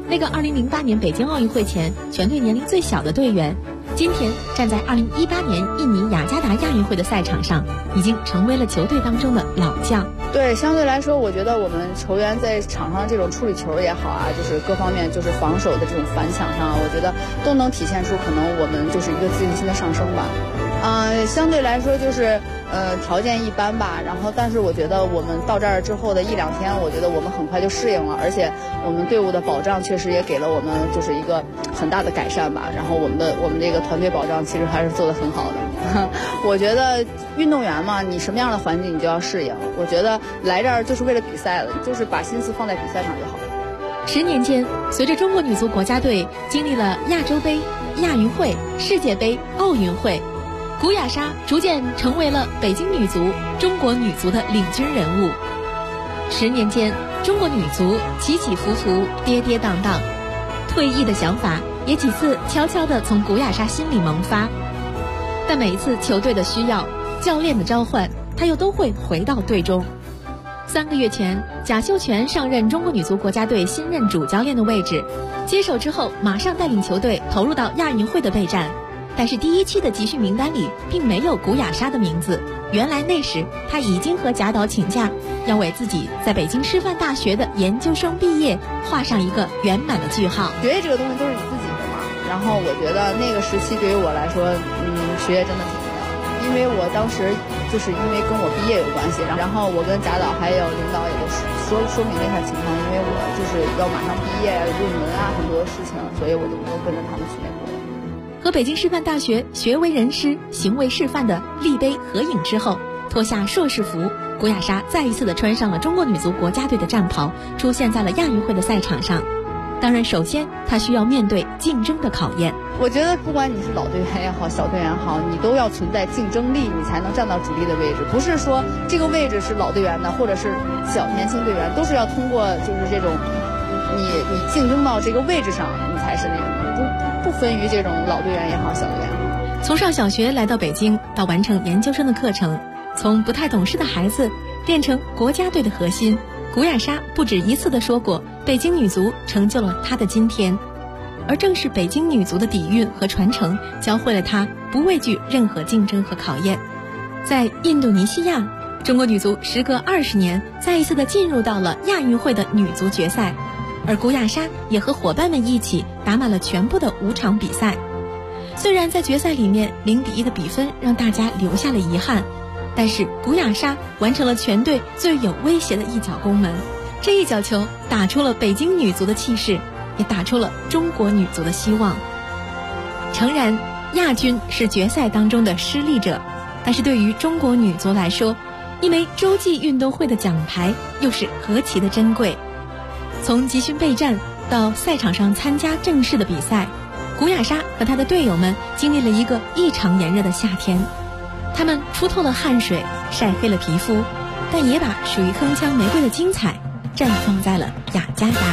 那个2008年北京奥运会前全队年龄最小的队员，今天站在2018年印尼雅加达亚运会的赛场上，已经成为了球队当中的老将。 对，相对来说，我觉得我们球员在场上这种处理球也好啊，就是各方面就是防守的这种反抢上，我觉得都能体现出可能我们就是一个自信心的上升吧。相对来说就是条件一般吧，然后但是我觉得我们到这儿之后的1-2天，我觉得我们很快就适应了，而且我们队伍的保障确实也给了我们就是一个很大的改善吧。然后我们这个团队保障其实还是做得很好的。我觉得运动员嘛，你什么样的环境你就要适应。我觉得来这儿就是为了比赛了，就是把心思放在比赛上就好。 10年间，随着中国女足国家队经历了亚洲杯、亚运会、世界杯、奥运会，古雅莎逐渐成为了北京女足、中国女足的领军人物。10年间，中国女足起起伏伏、跌跌宕宕，退役的想法也几次悄悄地从古雅莎心里萌发。但每一次球队的需要、教练的召唤，她又都会回到队中。3个月前，贾秀全上任中国女足国家队新任主教练的位置，接手之后马上带领球队投入到亚运会的备战。但是第1期的集训名单里并没有古雅莎的名字，原来那时她已经和贾导请假，要为自己在北京师范大学的研究生毕业画上一个圆满的句号。 学业这个东西都是你自己的嘛，然后我觉得那个时期对于我来说，学业真的挺重要的，因为我当时就是因为跟我毕业有关系，然后我跟贾导还有领导也都说明了一下情况，因为我就是要马上毕业论文啊很多事情，所以我就没有跟着他们去美国。 和北京师范大学学为人师、行为示范的立碑合影之后，脱下硕士服，古雅莎再一次的穿上了中国女足国家队的战袍，出现在了亚运会的赛场上。当然，首先她需要面对竞争的考验。 我觉得不管你是老队员也好，小队员也好，你都要存在竞争力，你才能站到主力的位置。不是说这个位置是老队员的，或者是年轻队员，都是要通过就是这种你竞争到这个位置上，你才是那个不分于这种老队员也好，小队员也好。 从上小学来到北京，到完成研究生的课程，从不太懂事的孩子变成国家队的核心，古雅莎不止一次地说过，北京女足成就了她的今天。而正是北京女足的底蕴和传承，教会了她不畏惧任何竞争和考验。在印度尼西亚，中国女足时隔20年再一次地进入到了亚运会的女足决赛，而古雅莎也和伙伴们一起打满了全部的5场比赛。虽然在决赛里面0-1的比分让大家留下了遗憾，但是古雅莎完成了全队最有威胁的一脚攻门，这一脚球打出了北京女足的气势，也打出了中国女足的希望。诚然，亚军是决赛当中的失利者，但是对于中国女足来说，一枚洲际运动会的奖牌又是何其的珍贵。从集训备战到赛场上参加正式的比赛，古雅莎和她的队友们经历了一个异常炎热的夏天，他们出透了汗水，晒黑了皮肤，但也把属于铿锵玫瑰的精彩绽放在了雅加达。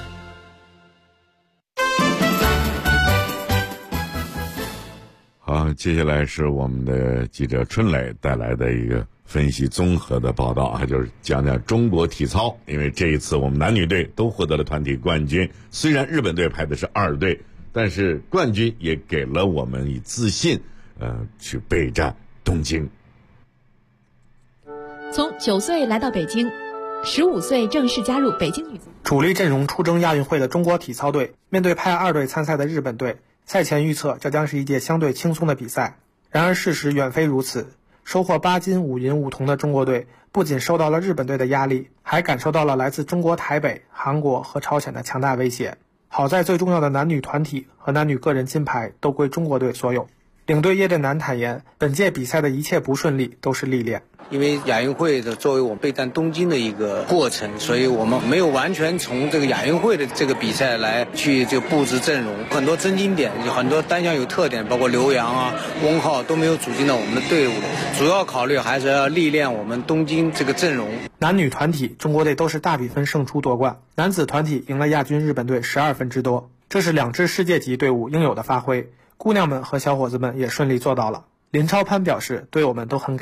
好，接下来是我们的记者春磊带来的一个分析综合的报道啊，就是讲讲中国体操。因为这一次我们男女队都获得了团体冠军，虽然日本队排的是2队，但是冠军也给了我们以自信，去备战东京。 从9岁来到北京，15岁正式加入北京女足。 主力阵容出征亚运会的中国体操队，面对派2队参赛的日本队，赛前预测这将是一届相对轻松的比赛。然而事实远非如此，收获8金5银5铜的中国队不仅受到了日本队的压力，还感受到了来自中国台北、韩国和朝鲜的强大威胁。好在最重要的男女团体和男女个人金牌都归中国队所有。领队叶振南坦言，本届比赛的一切不顺利都是历练。 因为亚运会的作为我们备战东京的一个过程，所以我们没有完全从这个亚运会的这个比赛来去这个布置阵容，很多增金点，有很多单项有特点，包括刘洋啊、翁浩都没有组进到我们的队伍。主要考虑还是要历练我们东京这个阵容。 男女团体中国队都是大比分胜出夺冠，男子团体赢了亚军日本队12分之多，这是2支世界级队伍应有的发挥。姑娘们和小伙子们也顺利做到了。林超攀表示，队友们都很给力，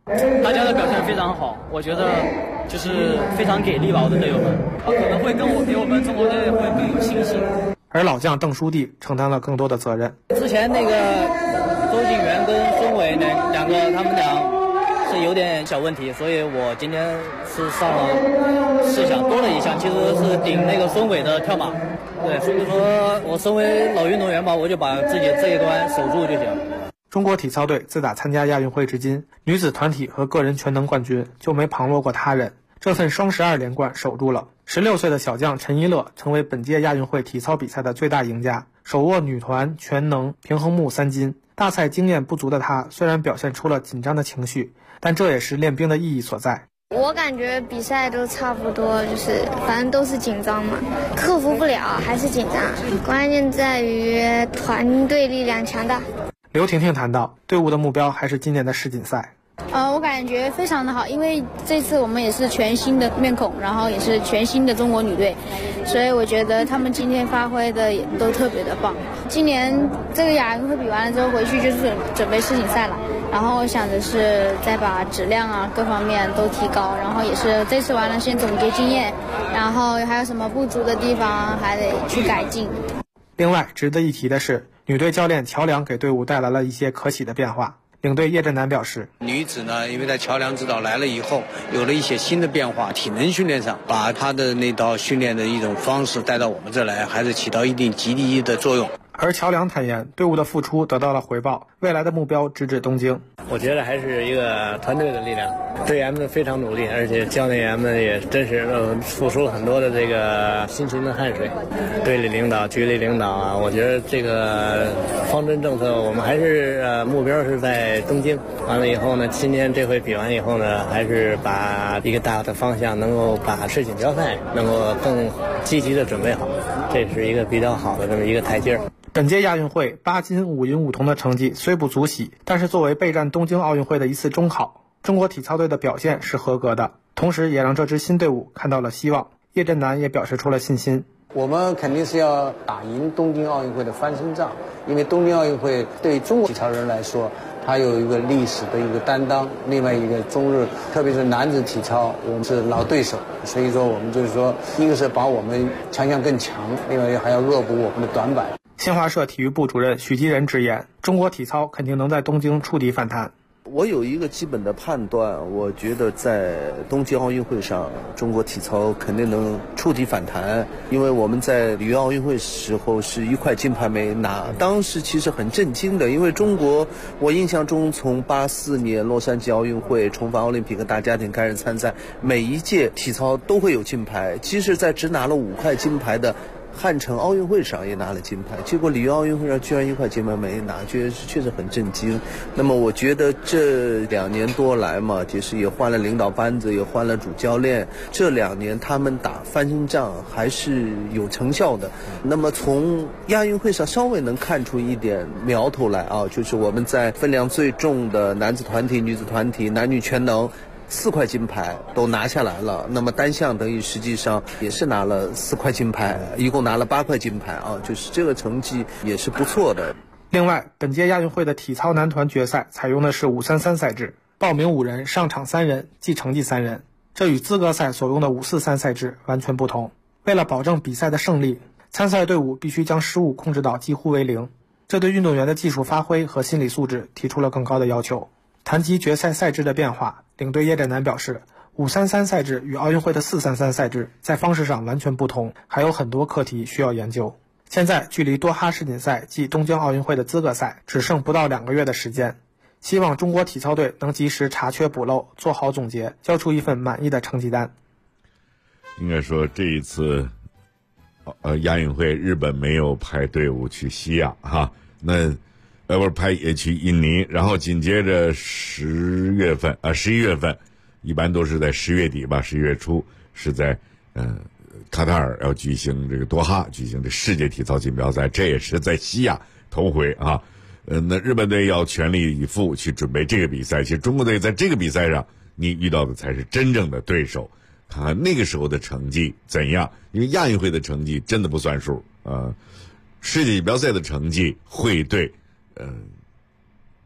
大家的表现非常好，我觉得就是非常给力吧，我的队友们，可能会给我们中国队会更有信心。 而老将邓书弟承担了更多的责任。 之前那个周景元跟孙伟两个，他们俩是有点小问题，所以我今天是上了试想多了一项，其实是顶那个孙伟的跳马。对，所以说我身为老运动员吧，我就把自己这一端守住就行。 中国体操队自打参加亚运会至今，女子团体和个人全能冠军就没旁落过他人，这份双12连冠守住了。16岁的小将陈一乐成为本届亚运会体操比赛的最大赢家，手握女团、全能、平衡木3金。大赛经验不足的他虽然表现出了紧张的情绪，但这也是练兵的意义所在。 我感觉比赛都差不多，就是反正都是紧张嘛，克服不了还是紧张，关键在于团队力量强大。 刘婷婷谈到，队伍的目标还是今年的世锦赛。 我感觉非常的好，因为这次我们也是全新的面孔，然后也是全新的中国女队，所以我觉得他们今天发挥的也都特别的棒。今年这个亚运会比完了之后回去就是准备世锦赛了，然后我想的是再把质量啊各方面都提高，然后也是这次完了先总结经验，然后还有什么不足的地方还得去改进。 另外值得一提的是，女队教练乔梁给队伍带来了一些可喜的变化。领队叶振南表示， 女子呢，因为在乔梁指导来了以后，有了一些新的变化，体能训练上把她的那套训练的一种方式带到我们这来，还是起到一定激励的作用。 而乔梁坦言，队伍的付出得到了回报，未来的目标直指东京。 我觉得还是一个团队的力量，队员们非常努力，而且教练员们也真是付出了很多的这个辛勤的汗水。队里领导、局里领导啊，我觉得这个方针政策，我们还是目标是在东京。完了以后呢，今天这回比完以后呢，还是把一个大的方向，能够把世锦标赛能够更积极的准备好，这是一个比较好的这么一个台阶。 本届亚运会8金5银5铜的成绩虽不足喜，但是作为备战东京奥运会的一次中考，中国体操队的表现是合格的，同时也让这支新队伍看到了希望。叶振南也表示出了信心。 我们肯定是要打赢东京奥运会的翻身仗，因为东京奥运会对中国体操人来说，它有一个历史的一个担当，另外一个中日，特别是男子体操，我们是老对手，所以说我们就是说，一个是把我们强项更强，另外还要恶补我们的短板。 新华社体育部主任许基仁直言，中国体操肯定能在东京触底反弹。 我有一个基本的判断，我觉得在冬季奥运会上，中国体操肯定能触底反弹，因为我们在里约奥运会时候是1块金牌没拿，当时其实很震惊的，因为中国，我印象中从84年洛杉矶奥运会重返奥林匹克大家庭开始参赛，每一届体操都会有金牌，即使在只拿了5块金牌的汉城奥运会上也拿了金牌，结果里约奥运会上居然1块金牌没拿，确实很震惊。那么我觉得这2年多来嘛，其实也换了领导班子，也换了主教练，这2年他们打翻身仗还是有成效的。那么从亚运会上稍微能看出一点苗头来啊，就是我们在分量最重的男子团体、女子团体、男女全能4块金牌都拿下来了，那么单项等于实际上也是拿了4块金牌，一共拿了8块金牌啊，就是这个成绩也是不错的。 另外，本届亚运会的体操男团决赛采用的是533赛制，报名5人，上场3人，计成绩3人，这与资格赛所用的543赛制完全不同。为了保证比赛的胜利，参赛队伍必须将失误控制到几乎为0，这对运动员的技术发挥和心理素质提出了更高的要求。谈及决赛赛制的变化，领队叶振南表示，533赛制与奥运会的433赛制在方式上完全不同，还有很多课题需要研究。现在距离多哈世锦赛暨东京奥运会的资格赛只剩不到2个月的时间，希望中国体操队能及时查缺补漏，做好总结，交出一份满意的成绩单。 应该说这一次亚运会日本没有派队伍去西亚哈，那不是派也去印尼，然后紧接着11月份一般都是在10月底吧，11月初是在卡塔尔要举行这个多哈举行这世界体操锦标赛，这也是在西亚头回啊。那日本队要全力以赴去准备这个比赛，其实中国队在这个比赛上你遇到的才是真正的对手，看看那个时候的成绩怎样，因为亚运会的成绩真的不算数世界锦标赛的成绩会对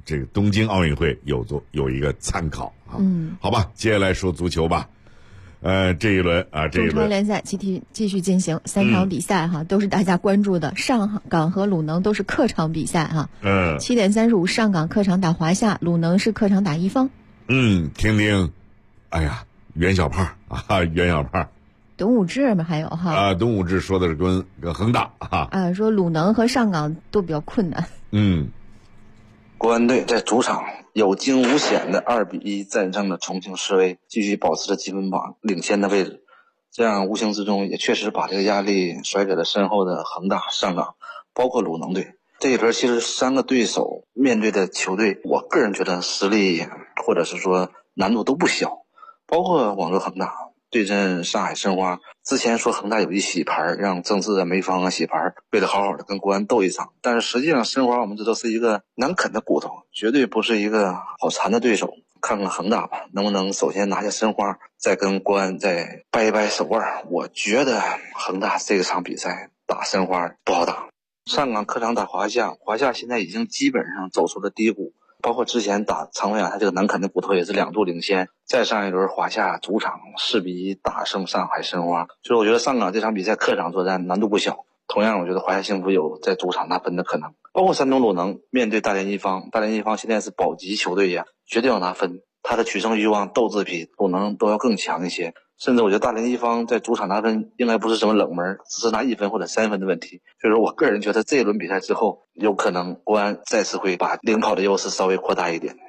这个东京奥运会有一个参考啊。好吧，接下来说足球吧。这一轮中超联赛继续进行3场比赛哈，都是大家关注的。上港和鲁能都是客场比赛哈。7点35，上港客场打华夏，鲁能是客场打一方。 听听，哎呀，袁小胖， 董武志嘛，还有哈董武志说的是跟恒大说鲁能和上港都比较困难。 国安队在主场有惊无险的2-1战胜了重庆示威，继续保持着积分榜领先的位置，这样无形之中也确实把这个压力甩给了身后的恒大、上港，包括鲁能队。这一轮其实3个对手面对的球队，我个人觉得实力或者是说难度都不小，包括广州恒大对阵上海申花，之前说恒大有意洗牌，让郑智梅芳洗牌，为了好好的跟国安斗一场，但是实际上申花我们知道是一个难啃的骨头，绝对不是一个好缠的对手。看看恒大吧，能不能首先拿下申花，再跟国安再掰一掰手腕。我觉得恒大这场比赛打申花不好打。上港客场打华夏，华夏现在已经基本上走出了低谷，包括之前打长维亚，他这个难啃的骨头也是2度领先。再上一轮华夏主场4-1大胜上海申花，所以我觉得上港这场比赛客场作战难度不小。同样我觉得华夏幸福有在主场拿分的可能，包括山东鲁能面对大连一方现在是保级球队呀，绝对要拿分，他的取胜欲望斗志比鲁能都要更强一些。甚至我觉得大连一方在主场拿分应该不是什么冷门，只是拿1分或者3分的问题。所以说我个人觉得这一轮比赛之后，有可能国安再次会把领跑的优势稍微扩大一点。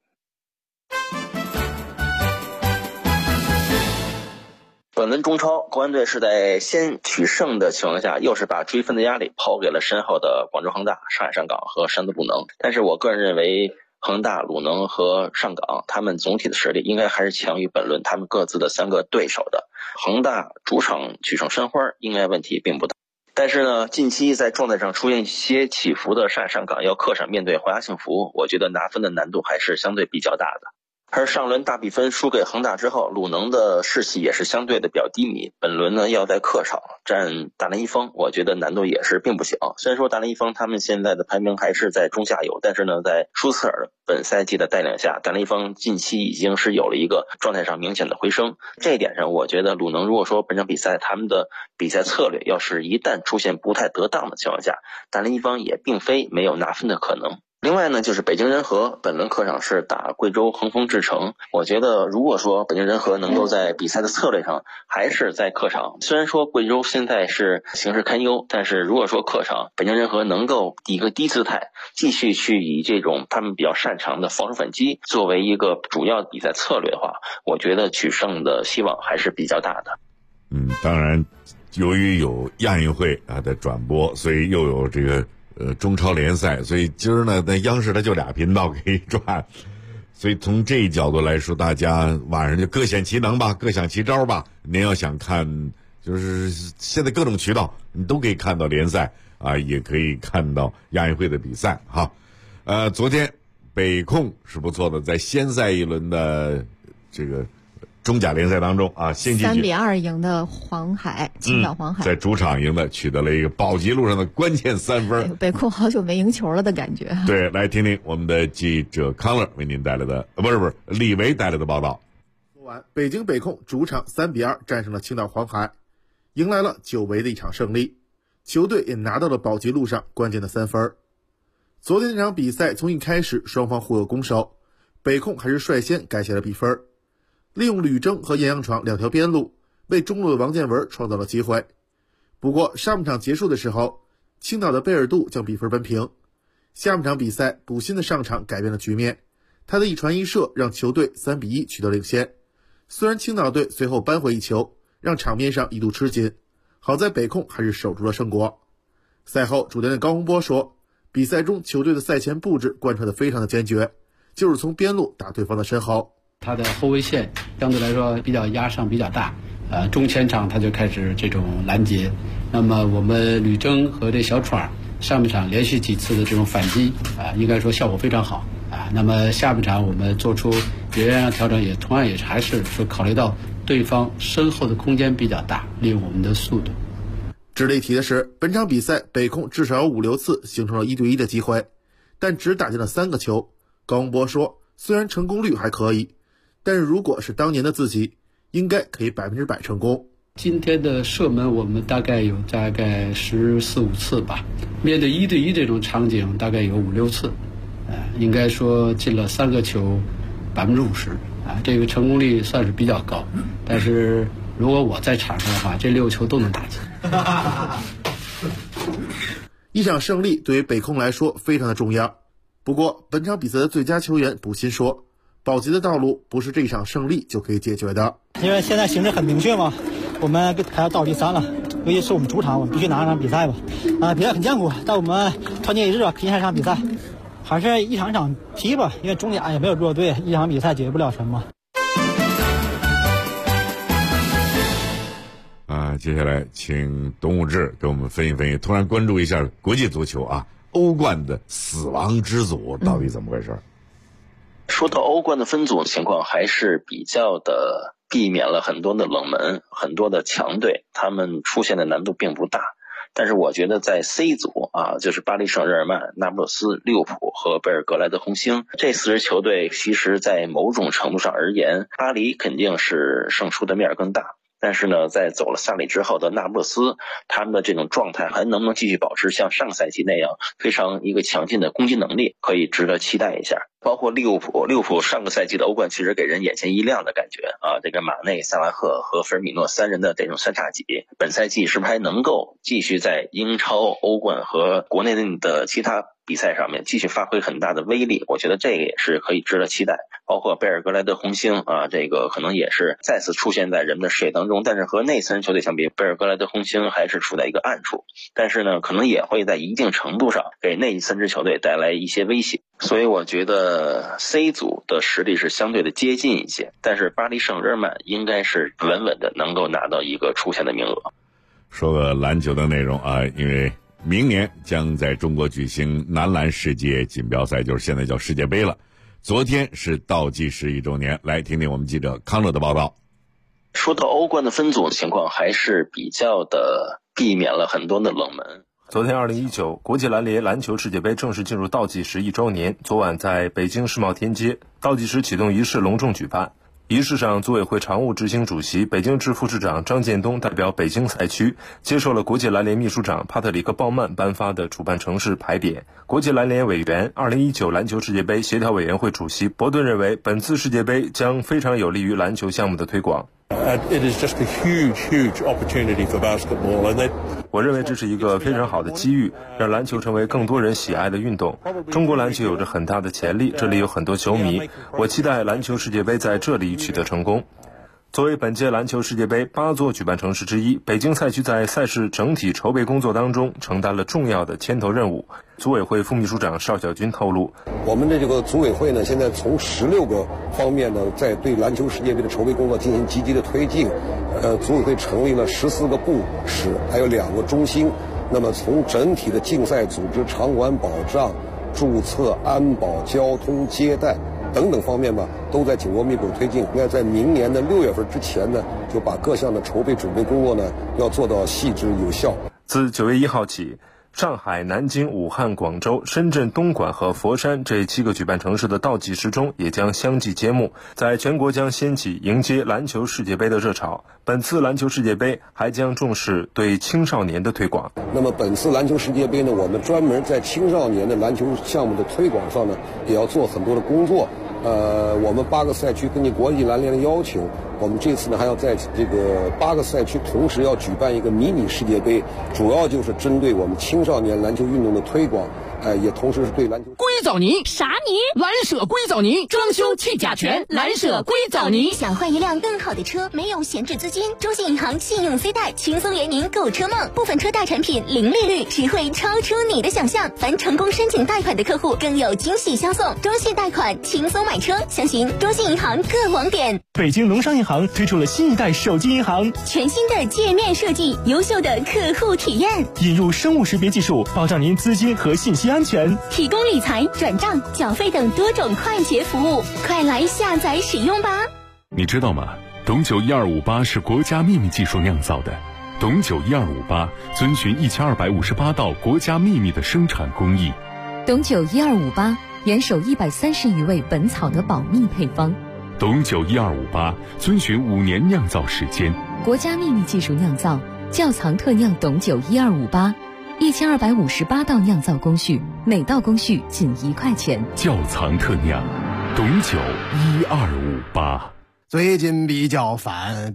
本轮中超，国安队是在先取胜的情况下，又是把追分的压力抛给了身后的广州恒大、上海上港和山东鲁能。但是我个人认为，恒大、鲁能和上港他们总体的实力应该还是强于本轮他们各自的3个对手的。恒大主场取胜申花应该问题并不大，但是呢，近期在状态上出现一些起伏的上海上港要客场面对华夏幸福，我觉得拿分的难度还是相对比较大的。而上轮大比分输给恒大之后，鲁能的士气也是相对的比较低迷。本轮呢要在客场战大连一方，我觉得难度也是并不小。虽然说大连一方他们现在的排名还是在中下游，但是呢，在舒茨尔本赛季的带领下，大连一方近期已经是有了一个状态上明显的回升。这一点上，我觉得鲁能如果说本场比赛他们的比赛策略要是一旦出现不太得当的情况下，大连一方也并非没有拿分的可能。另外呢，就是北京人和本轮客场是打贵州恒丰智诚，我觉得如果说北京人和能够在比赛的策略上还是在客场，虽然说贵州现在是形势堪忧，但是如果说客场北京人和能够以一个低姿态继续去以这种他们比较擅长的防守反击作为一个主要比赛策略的话，我觉得取胜的希望还是比较大的。 当然由于有亚运会的转播，所以又有这个中超联赛，所以今儿呢，在央视它就2频道可以转，所以从这一角度来说，大家晚上就各显其能吧，各想其招吧。您要想看，就是现在各种渠道你都可以看到联赛也可以看到亚运会的比赛哈。昨天北控是不错的，在先赛一轮的这个中甲联赛当中先进 3-2赢的黄海，青岛黄海， 在主场赢的，取得了一个保级路上的关键3分。 北控好久没赢球了的感觉。 对，来听听我们的记者康乐为您带来的，不是李维带来的报道。 昨晚，北京北控主场3-2战胜了青岛黄海，迎来了久违的一场胜利，球队也拿到了保级路上关键的3分。昨天这场比赛从一开始双方互有攻守，北控还是率先改写了比分。利用吕征和严阳闯2条边路，为中路的王建文创造了机会。不过上半场结束的时候，青岛的贝尔杜将比分扳平。下半场比赛，卜辛的上场改变了局面，他的一传一射让球队3-1取得领先。虽然青岛队随后扳回一球，让场面上一度吃紧，好在北控还是守住了胜果。赛后主教练高洪波说，比赛中球队的赛前布置贯彻得非常的坚决，就是从边路打对方的身后。 他的后卫线相对来说比较压上比较大，中前场他就开始这种拦截。那么我们吕征和这小闯上半场连续几次的这种反击应该说效果非常好那么下半场我们做出别人调整，也同样也还是说考虑到对方身后的空间比较大，利用我们的速度。 值得一提的是，本场比赛北控至少有5-6次形成了1对1的机会，但只打进了3个球， 高洪波说，虽然成功率还可以，但是如果是当年的自己，应该可以100%成功。 今天的射门我们大概14、15次吧，面对1对1这种场景大概有5、6次，应该说进了3个球50%，这个成功率算是比较高。但是如果我在场上的话，这6个球都能打进。 一场胜利对于北控来说非常的重要。不过本场比赛的最佳球员卜鑫说，保级的道路不是这场胜利就可以解决的。 因为现在形势很明确嘛，我们还要到第3了，尤其是我们主场，我们必须拿这场比赛吧。比赛很艰苦，但我们团结一致吧，拼下这场比赛，还是一场一场踢吧，因为终点也没有弱队，一场比赛解决不了什么。 接下来请董武志给我们分析，突然关注一下国际足球啊，欧冠的死亡之组到底怎么回事？ 说到欧冠的分组情况，还是比较的避免了很多的冷门，很多的强队，他们出现的难度并不大。但是我觉得在 C 组就是巴黎圣日耳曼、那不勒斯、利物浦和贝尔格莱德红星这4支球队，其实在某种程度上而言，巴黎肯定是胜出的面更大。但是呢，在走了萨里之后的那不勒斯，他们的这种状态还能不能继续保持像上赛季那样非常一个强劲的攻击能力，可以值得期待一下。包括利物浦上个赛季的欧冠其实给人眼前一亮的感觉这个马内、萨拉赫和菲尔米诺3人的这种三叉戟，本赛季是不是还能够继续在英超、欧冠和国内的其他比赛上面继续发挥很大的威力？我觉得这个也是可以值得期待。包括贝尔格莱德红星这个可能也是再次出现在人们的视野当中，但是和那3支球队相比，贝尔格莱德红星还是处在一个暗处，但是呢，可能也会在一定程度上给那3支球队带来一些威胁。所以我觉得 C 组的实力是相对的接近一些，但是巴黎圣日耳曼应该是稳稳的能够拿到一个出线的名额。 说个篮球的内容因为明年将在中国举行男篮世界锦标赛，就是现在叫世界杯了。昨天是倒计时1周年，来听听我们记者康乐的报道。 说到欧冠的分组情况，还是比较的避免了很多的冷门。 昨天2019国际篮联篮球世界杯正式进入倒计时1周年，昨晚在北京世贸天阶，倒计时启动仪式隆重举办。仪式上，组委会常务执行主席、北京市副市长张建东代表北京赛区接受了国际篮联秘书长帕特里克·鲍曼颁发的主办城市牌匾。国际篮联委员、2019篮球世界杯协调委员会主席伯顿认为，本次世界杯将非常有利于篮球项目的推广。 It is just a huge opportunity for basketball, and 我认为这是一个非常好的机遇，让篮球成为更多人喜爱的运动。中国篮球有着很大的潜力，这里有很多球迷，我期待篮球世界杯在这里取得成功。作为本届篮球世界杯8座举办城市之一，北京赛区在赛事整体筹备工作当中承担了重要的牵头任务。组委会副秘书长邵小军透露， 我们的这个组委会呢，现在从16个方面呢，在对篮球世界杯的筹备工作进行积极的推进。组委会成立了14个部室，还有2个中心。那么从整体的竞赛组织、场馆保障、注册、安保、交通、接待等等方面吧，都在紧锣密鼓推进。应该在明年的6月份之前呢，就把各项的筹备准备工作呢，要做到细致有效。 自9月1号起，上海、南京、武汉、广州、深圳、东莞和佛山这7个举办城市的倒计时钟也将相继揭幕，在全国将掀起迎接篮球世界杯的热潮。本次篮球世界杯还将重视对青少年的推广。 那么本次篮球世界杯呢，我们专门在青少年的篮球项目的推广上呢，也要做很多的工作。我们8个赛区根据国际篮联的要求，我们这次呢还要在这个8个赛区同时要举办一个迷你世界杯，主要就是针对我们青少年篮球运动的推广，也同时是对篮球。 硅藻泥啥泥？蓝舍硅藻泥，装修去甲醛，蓝舍硅藻泥。 想换一辆更好的车，没有闲置资金？中信银行信用 C 贷轻松圆您购车梦，部分车贷产品零利率，实惠超出你的想象。凡成功申请贷款的客户更有惊喜相送。中信贷款轻松买车，详询中信银行各网点。 北京农商银行推出了新一代手机银行， 全新的界面设计，优秀的客户体验， 引入生物识别技术，保障您资金和信息安全， 提供理财、转账、缴费等多种快捷服务，快来下载使用吧！ 你知道吗？董酒1258是国家秘密技术酿造的，董酒1258遵循1258道国家秘密的生产工艺。 董酒1258 严守130余味本草的保密配方。 董酒1258遵循5年酿造时间， 国家秘密技术酿造，窖藏特酿董酒1258，1258道酿造工序，每道工序仅1块钱。 窖藏特酿董酒1258。 最近比较烦，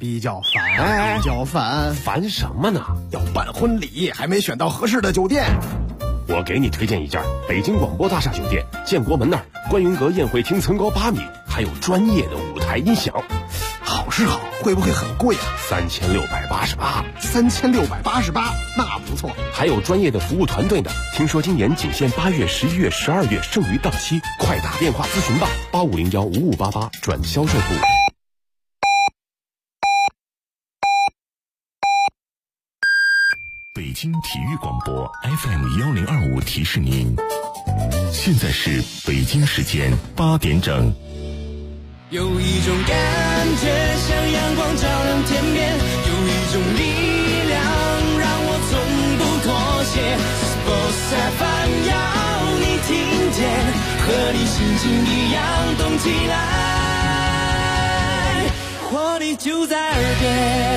烦什么呢？ 要办婚礼，还没选到合适的酒店。 我给你推荐一家北京广播大厦酒店，建国门那儿，观云阁宴会厅层高8米，还有专业的舞台音响。 好是好，会不会很贵啊 ？3688。 3688，那不错。 还有专业的服务团队呢。听说今年仅限8月、11月、12月，剩余到期，快打电话咨询吧，85015588转销售部。 北京体育广播 FM1025提示您，现在是北京时间8点整。 有一种感觉像阳光照亮天边，有一种力量让我从不妥协。Sports FM 要你听见，和你心情一样动起来，活力就在耳边。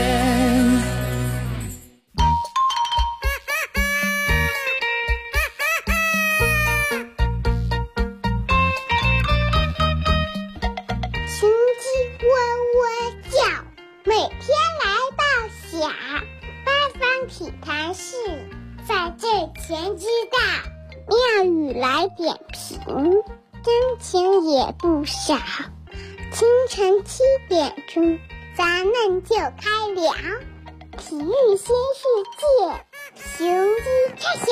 体坛事在这前知道，妙语来点评，真情也不少。清晨7点钟，咱们就开聊体育新世界，雄鸡拆霞。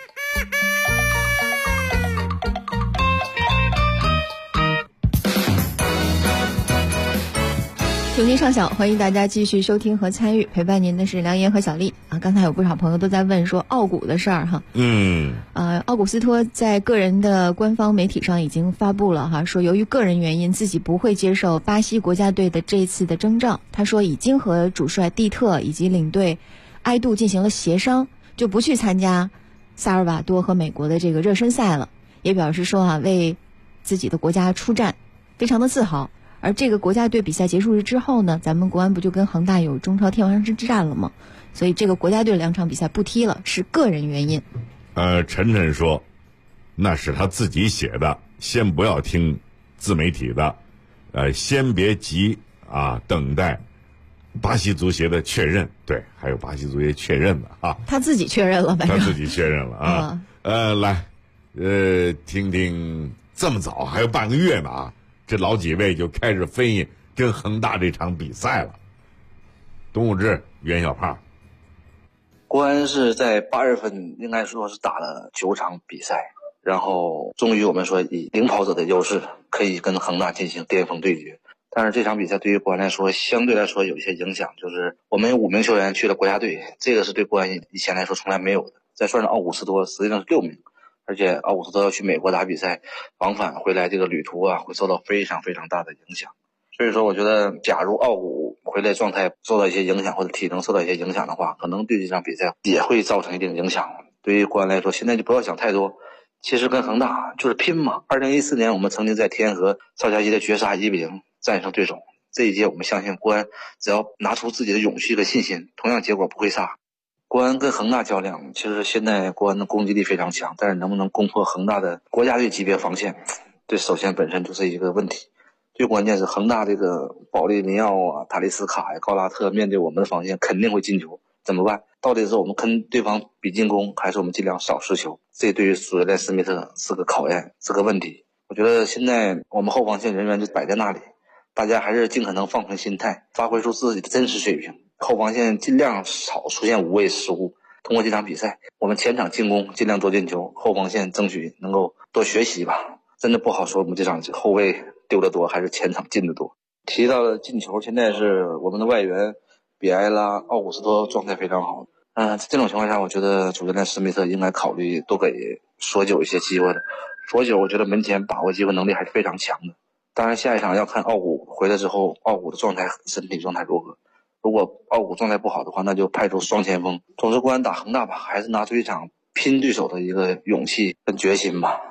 雄鸡上小，欢迎大家继续收听和参与，陪伴您的是梁岩和小丽啊。刚才有不少朋友都在问说奥古的事儿哈，奥古斯托在个人的官方媒体上已经发布了哈，说由于个人原因，自己不会接受巴西国家队的这一次的征召。他说已经和主帅蒂特以及领队埃杜进行了协商，就不去参加萨尔瓦多和美国的这个热身赛了，也表示说啊，为自己的国家出战，非常的自豪。而这个国家队比赛结束日之后呢，咱们国安不就跟恒大有中超天王山之战了吗？所以这个国家队2场比赛不踢了，是个人原因。 晨晨说那是他自己写的，先不要听自媒体的，先别急啊，等待巴西足协的确认。对，还有巴西足协确认的啊， 他自己确认了，反正他自己确认了啊。来，听听这么早还有半个月呢啊，这老几位就开始分析跟恒大这场比赛了。董武志、袁小胖， 国安是在8月份应该说是打了9场比赛，然后终于我们说以领跑者的优势可以跟恒大进行巅峰对决。但是这场比赛对于国安来说相对来说有一些影响，就是我们有5名球员去了国家队，这个是对国安以前来说从来没有的。再算上奥古斯托实际上是6名，而且奥古斯托要去美国打比赛，往返回来这个旅途啊会受到非常非常大的影响。所以说我觉得假如奥古回来状态受到一些影响，或者体能受到一些影响的话，可能对这场比赛也会造成一定影响。对于国安来说现在就不要想太多，其实跟恒大就是拼嘛。2014年我们曾经在天河邵佳琪的绝杀1-0战胜对手，这一届我们相信国安只要拿出自己的勇气和信心，同样结果不会差。国安跟恒大较量，其实现在国安的攻击力非常强，但是能不能攻破恒大的国家队级别防线，这首先本身就是一个问题。最关键是恒大这个保利尼奥啊、塔利斯卡呀、高拉特面对我们的防线肯定会进球，怎么办？到底是我们跟对方比进攻，还是我们尽量少失球？这对于主教练斯密特是个考验，是个问题。我觉得现在我们后防线人员就摆在那里，大家还是尽可能放平心态，发挥出自己的真实水平。后防线尽量少出现无谓失误。通过这场比赛，我们前场进攻尽量多进球，后防线争取能够多学习吧。真的不好说我们这场后卫丢得多还是前场进得多。提到了进球，现在是我们的外援比埃拉、奥古斯托状态非常好。在这种情况下，我觉得主教练施密特应该考虑多给索九一些机会的。索九我觉得门前把握机会能力还是非常强的。当然下一场要看奥古回来之后，奥古的状态、身体状态如何。如果奥古状态不好的话，那就派出双前锋。总之国安打恒大吧，还是拿出一场拼对手的一个勇气跟决心吧。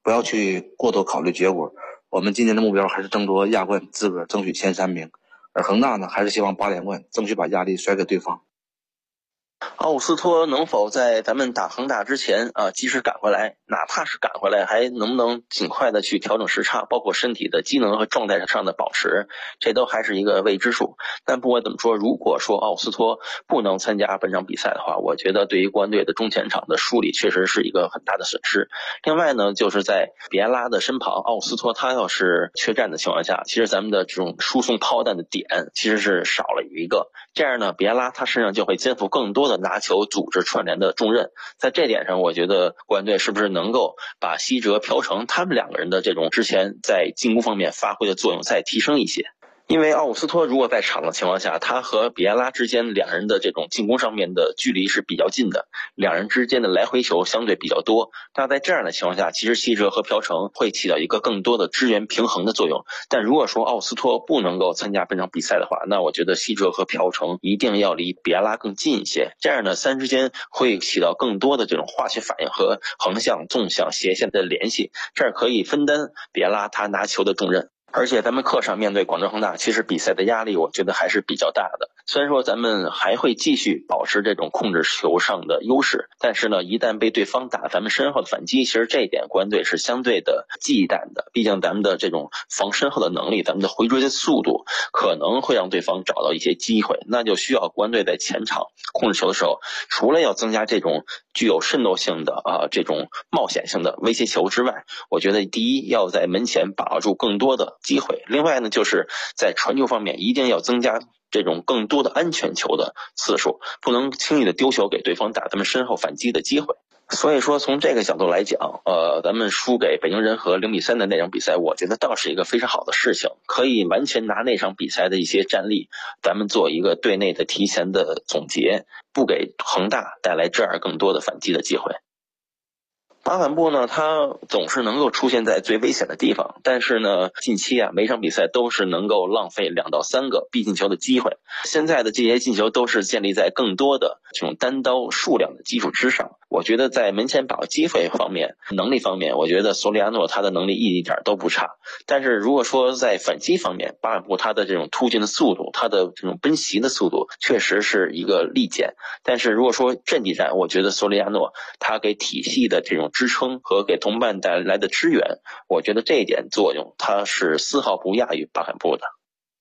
不要去过多考虑结果。我们今年的目标还是争夺亚冠资格，争取前3名。而恒大呢，还是希望8连冠，争取把压力甩给对方。 奥斯托能否在咱们打恒大之前及时赶回来，哪怕是赶回来，还能不能尽快的去调整时差，包括身体的机能和状态上的保持，这都还是一个未知数。但不管怎么说，如果说奥斯托不能参加本场比赛的话，我觉得对于国安队的中前场的梳理确实是一个很大的损失。另外呢，就是在比埃拉的身旁，奥斯托他要是缺战的情况下，其实咱们的这种输送炮弹的点其实是少了一个，这样呢，比埃拉他身上就会肩负更多的拿球组织串联的重任。在这点上，我觉得国安队是不是能够把西哲、朴成他们2个人的这种之前在进攻方面发挥的作用再提升一些。因为奥斯托如果在场的情况下，他和比埃拉之间2人的这种进攻上面的距离是比较近的，2人之间的来回球相对比较多。那在这样的情况下，其实西哲和朴成会起到一个更多的支援平衡的作用。但如果说奥斯托不能够参加本场比赛的话，那我觉得西哲和朴成一定要离比埃拉更近一些，这样呢3人之间会起到更多的这种化学反应和横向、纵向、斜线的联系，这样可以分担比埃拉他拿球的重任。而且咱们客场面对广州恒大，其实比赛的压力我觉得还是比较大的。虽然说咱们还会继续保持这种控制球上的优势，但是呢，一旦被对方打咱们身后的反击，其实这一点国安队是相对的忌惮的。毕竟咱们的这种防身后的能力，咱们的回追的速度可能会让对方找到一些机会，那就需要国安队在前场控制球的时候，除了要增加这种具有渗透性的这种冒险性的威胁球之外，我觉得第一要在门前把握住更多的机会，另外呢，就是在传球方面一定要增加这种更多的安全球的次数，不能轻易的丢球给对方打他们身后反击的机会。所以说从这个角度来讲，咱们输给北京人和0-3的那场比赛，我觉得倒是一个非常好的事情，可以完全拿那场比赛的一些战力，咱们做一个队内的提前的总结，不给恒大带来这样更多的反击的机会。马坎布呢，他总是能够出现在最危险的地方，但是呢，近期每场比赛都是能够浪费2到3个必进球的机会。现在的这些进球都是建立在更多的这种单刀数量的基础之上。我觉得在门前把握机会方面、能力方面，我觉得索里亚诺他的能力一点都不差。但是如果说在反击方面，巴坎布他的这种突进的速度，他的这种奔袭的速度确实是一个利剑。但是如果说阵地战，我觉得索里亚诺他给体系的这种支撑和给同伴带来的支援，我觉得这一点作用他是丝毫不亚于巴坎布的。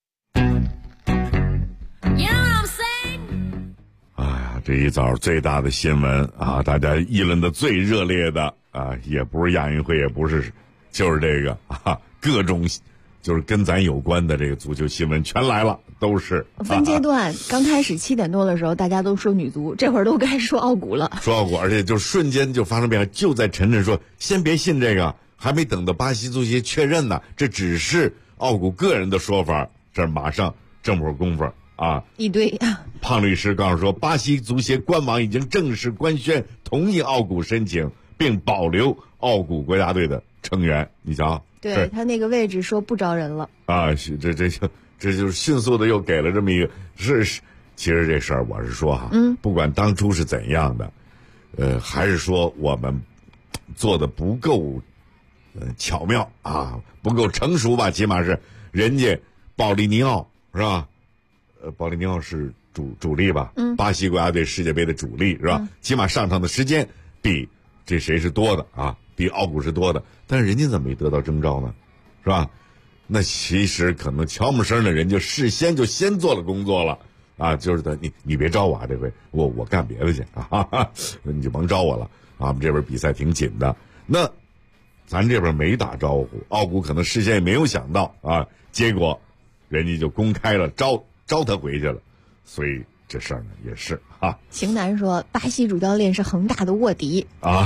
这一早最大的新闻大家议论的最热烈的也不是亚运会，也不是，就是这个各种就是跟咱有关的这个足球新闻全来了，都是分阶段。刚开始7点多的时候，大家都说女足，这会儿都该说奥古了。 说奥古，而且就瞬间就发生变化。就在晨晨说先别信这个，还没等到巴西足协确认呢，这只是奥古个人的说法，这马上这么会儿功夫一堆。 胖律师告诉说，巴西足协官网已经正式官宣同意奥古申请，并保留奥古国家队的成员。你瞧， 对他那个位置说不招人了这就是迅速的又给了这么一个是。其实这事儿我是说不管当初是怎样的，还是说我们做的不够巧妙不够成熟吧，起码是人家保利尼奥是吧？保利尼奥是主力吧？巴西国家队世界杯的主力是吧？起码上场的时间比这谁是多的比奥古是多的，但是人家怎么没得到征召呢？是吧？那其实可能悄没声的人就事先就先做了工作了就是你别招我这回我干别的去你就甭招我了我们这边比赛挺紧的，那咱这边没打招呼，奥古可能事先也没有想到结果人家就公开了招他回去了，所以这事儿呢也是邢楠说巴西主教练是恒大的卧底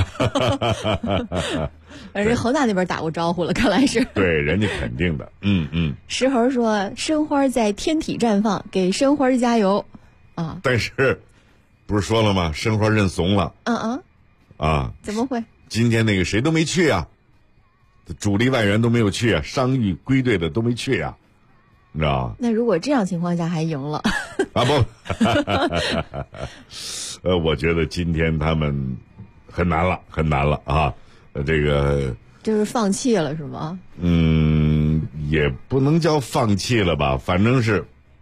而且恒大那边打过招呼了，看来是对人家肯定的。 石猴说申花在天体绽放，给申花加油但是不是说了吗？申花认怂了。 怎么会？ 今天那个谁都没去主力外援都没有去伤愈归队的都没去你知道吗？ 那如果这样情况下还赢了不我觉得今天他们很难了这个就是放弃了是吗？ 也不能叫放弃了吧，反正是，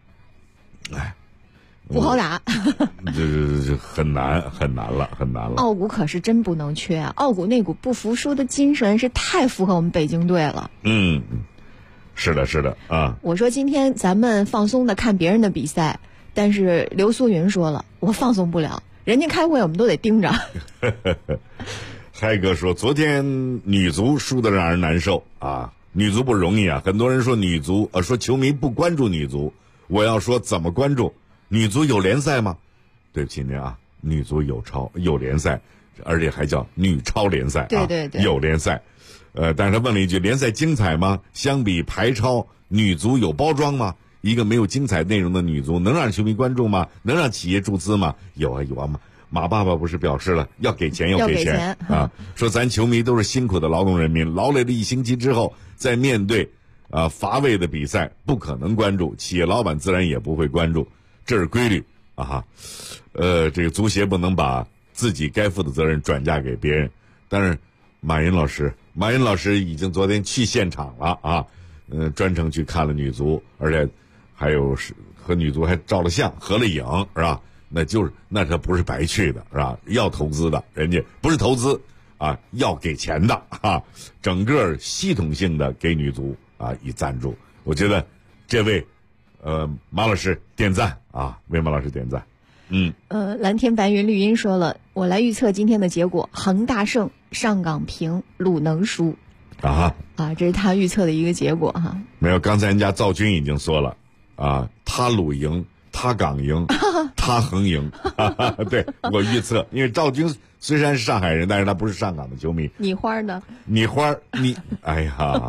不好打。 这很难了。 傲骨可是真不能缺啊！傲骨那股不服输的精神是太符合我们北京队了。 是的啊。 我说今天咱们放松的看别人的比赛，但是刘苏云说了，我放松不了，人家开会我们都得盯着。 嗨哥说，昨天女足输得让人难受啊，女足不容易啊。很多人说女足说球迷不关注女足，我要说怎么关注？女足有联赛吗？对不起您啊，女足有联赛，而且还叫女超联赛啊， 对， 有联赛。但是他问了一句：联赛精彩吗？相比排超，女足有包装吗？一个没有精彩内容的女足，能让球迷关注吗？能让企业注资吗？有啊马爸爸不是表示了要给钱啊，说咱球迷都是辛苦的劳动人民，劳累了1星期之后，在面对乏味的比赛，不可能关注，企业老板自然也不会关注，这是规律啊。这个足协不能把自己该负的责任转嫁给别人。但是马云老师已经昨天去现场了啊，专程去看了女足，而且还有和女足还照了相，合了影，是吧？那他不是白去的，是吧？要投资的，人家不是投资啊，要给钱的啊，整个系统性的给女足以赞助。我觉得这位马老师点赞啊，为马老师点赞。 蓝天白云绿茵说了，我来预测今天的结果：恒大胜，上港平，鲁能输。这是他预测的一个结果哈。 没有，刚才人家赵军已经说了他鲁赢，他港赢，他恒赢。对，我预测，因为赵军虽然是上海人，但是他不是上港的球迷。 你花呢？ 哎呀，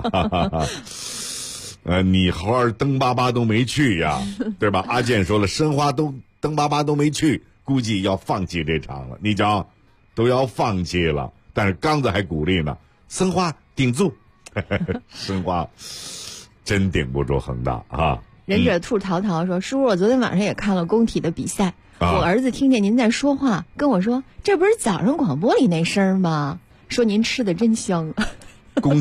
你花登巴巴都没去呀，对吧？阿健说了，申花登巴巴都没去，估计要放弃这场了。你讲，都要放弃了，但是刚子还鼓励呢，申花顶住。申花真顶不住恒大啊。 忍者兔淘淘说，叔，我昨天晚上也看了工体的比赛，我儿子听见您在说话，跟我说，这不是早上广播里那声吗？说您吃的真香。 工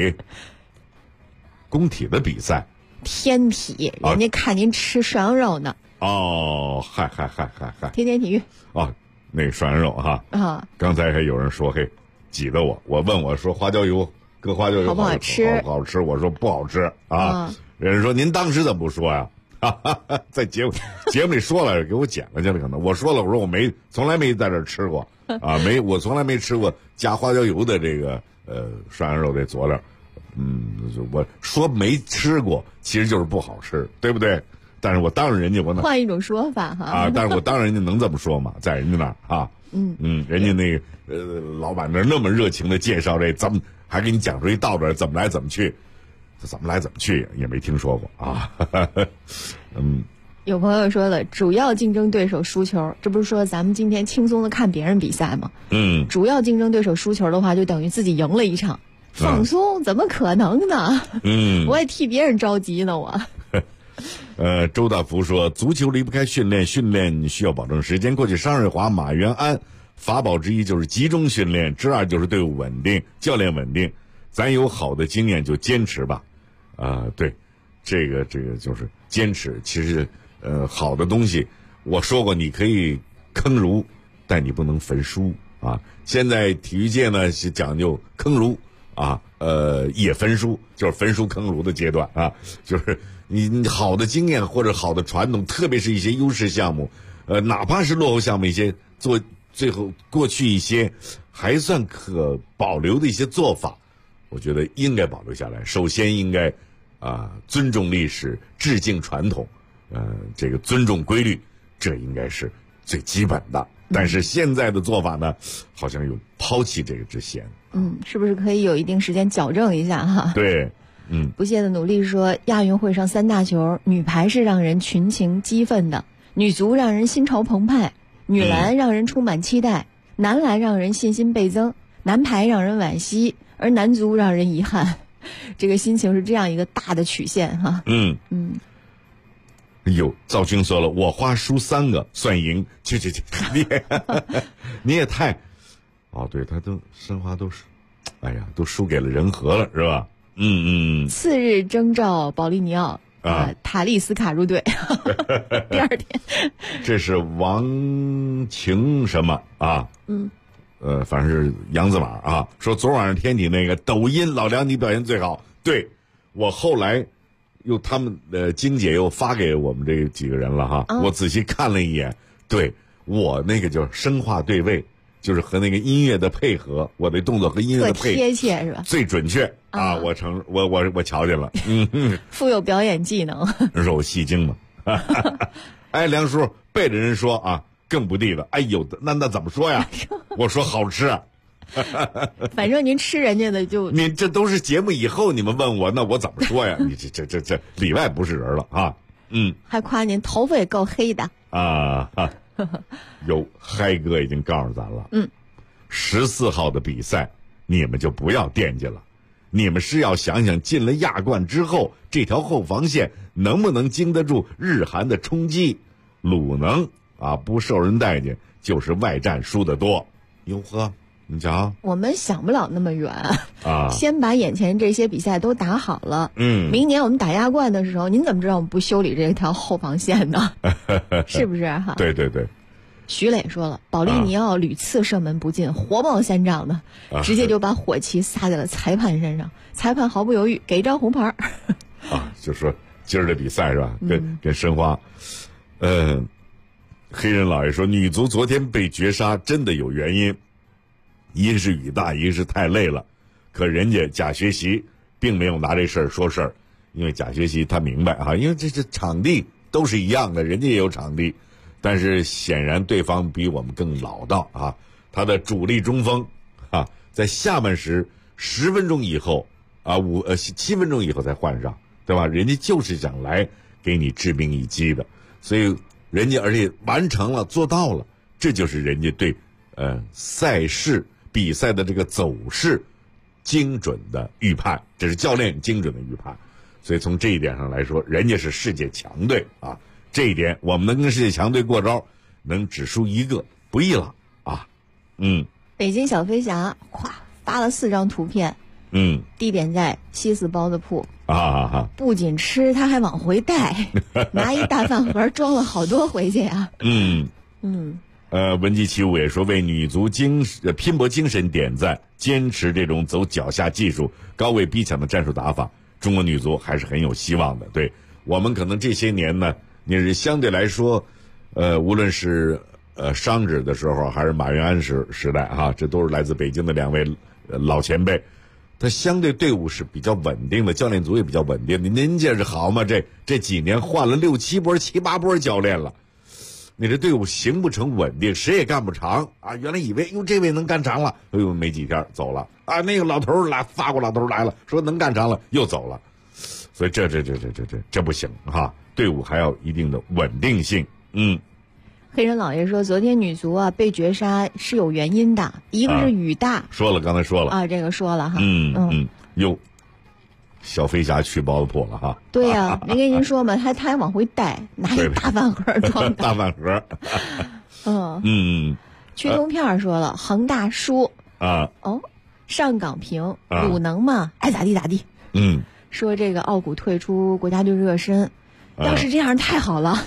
体的比赛， 天体，人家看您吃涮羊肉呢。 嗨， 天天体育那个涮羊肉哈刚才还有人说挤得我问我说花椒油搁花椒油好不好吃？ 好吃，我说不好吃啊。人家说您当时怎么不说呀？在节目里说了，给我剪了去了，可能我说了，我说我从来没在这儿吃过我从来没吃过加花椒油的这个涮羊肉这佐料。我说没吃过，其实就是不好吃，对不对？但是我当着人家换一种说法哈但是我当然人家能这么说嘛，在人家那儿人家那个老板那么热情的介绍这，怎么还给你讲出一道理，怎么来怎么去，也没听说过有朋友说了，主要竞争对手输球，这不是说咱们今天轻松的看别人比赛吗？主要竞争对手输球的话，就等于自己赢了一场。放松怎么可能呢？我也替别人着急呢，我。 周大福说，足球离不开训练，训练需要保证时间。过去商瑞华、马元安法宝之一就是集中训练，之二就是队伍稳定，教练稳定。咱有好的经验就坚持吧。对，这个就是坚持。其实好的东西，我说过你可以坑儒，但你不能焚书啊。现在体育界呢是讲究坑儒也焚书，就是焚书坑儒的阶段啊，就是你好的经验或者好的传统，特别是一些优势项目，哪怕是落后项目，一些最后过去一些还算可保留的一些做法，我觉得应该保留下来。首先应该尊重历史，致敬传统，这个尊重规律，这应该是最基本的。但是现在的做法呢，好像有抛弃这个之嫌。 是不是可以有一定时间矫正一下哈？ 对， 不懈的努力说，亚运会上3大球，女排是让人群情激愤的，女足让人心潮澎湃，女篮让人充满期待，男篮让人信心倍增，男排让人惋惜，而男足让人遗憾。这个心情是这样一个大的曲线哈。 赵军说了，我花输3个算赢，去，你也太，对，他都申花都是哎呀，都输给了人和了，是吧？ 次日征召保利尼奥塔利斯卡入队，第二天。 这是王晴什么啊？反正是洋字马啊。说昨晚上天体那个抖音老梁你表现最好，对我后来又他们晶姐又发给我们这几个人了哈，我仔细看了一眼，对我那个就是声画对位。就是和那个音乐的配合，我的动作和音乐的配合贴切是吧？ 最准确啊！我瞧见了， 富有表演技能， 肉戏精嘛。哎，梁叔背着人说啊，更不地道。哎呦，那怎么说呀？我说好吃啊。 反正您吃人家的就， 您这都是节目以后你们问我，那我怎么说呀？你这里外不是人了啊！ 还夸您头发也够黑的啊。有嗨哥已经告诉咱了，14号的比赛你们就不要惦记了，你们是要想想进了亚冠之后这条后防线能不能经得住日韩的冲击。鲁能啊不受人待见，就是外战输得多。哟呵，你瞧， 我们想不了那么远啊， 先把眼前这些比赛都打好了。明年我们打亚冠的时候，您怎么知道我们不修理这条后防线呢？是不是哈？ 对。 徐磊说了，保利尼奥屡次射门不进，火冒三丈的，直接就把火气撒在了裁判身上，裁判毫不犹豫给一张红牌。 就说今儿的比赛是吧？跟申花，黑人老爷说女足昨天被绝杀真的有原因，一个是雨大，一个是太累了。可人家贾学习并没有拿这事儿说事儿，因为贾学习他明白啊，因为这场地都是一样的，人家也有场地。但是显然对方比我们更老道啊！他的主力中锋啊，在下半时10分钟以后啊7分钟以后才换上，对吧？人家就是想来给你致命一击的，所以人家而且完成了，做到了，这就是人家对赛事比赛的这个走势精准的预判，这是教练精准的预判。所以从这一点上来说，人家是世界强队啊。这一点我们能跟世界强队过招，能只输一个不易了啊。 北京小飞侠发了4张图片，地点在西四包子铺啊， 不仅吃，他还往回带，拿一大饭盒装了好多回去啊。 文姬起舞也说为女足拼搏精神点赞，坚持这种走脚下技术、高位逼抢的战术打法，中国女足还是很有希望的。对我们可能这些年呢。你是相对来说，无论是商指的时候，还是马云安时代哈，这都是来自北京的2位老前辈，他相对队伍是比较稳定的，教练组也比较稳定的。您这是好嘛？这几年换了6、7波、7、8波教练了，你这队伍形不成稳定，谁也干不长啊！原来以为这位能干长了，没几天走了啊，那个老头来，法国老头来了，说能干长了又走了，所以这不行哈。队伍还要一定的稳定性。 黑人老爷说，昨天女足被绝杀是有原因的，一个是雨大， 刚才说了啊， 这个说了哈。 哟，小飞侠去包子铺了哈。 对呀，没跟您说吗？他还往回带，拿一大饭盒装的。 大饭盒。 曲东片说了，恒大输啊。 上港平，鲁能嘛，爱咋地咋地。说这个奥古退出国家队热身。要是这样太好了。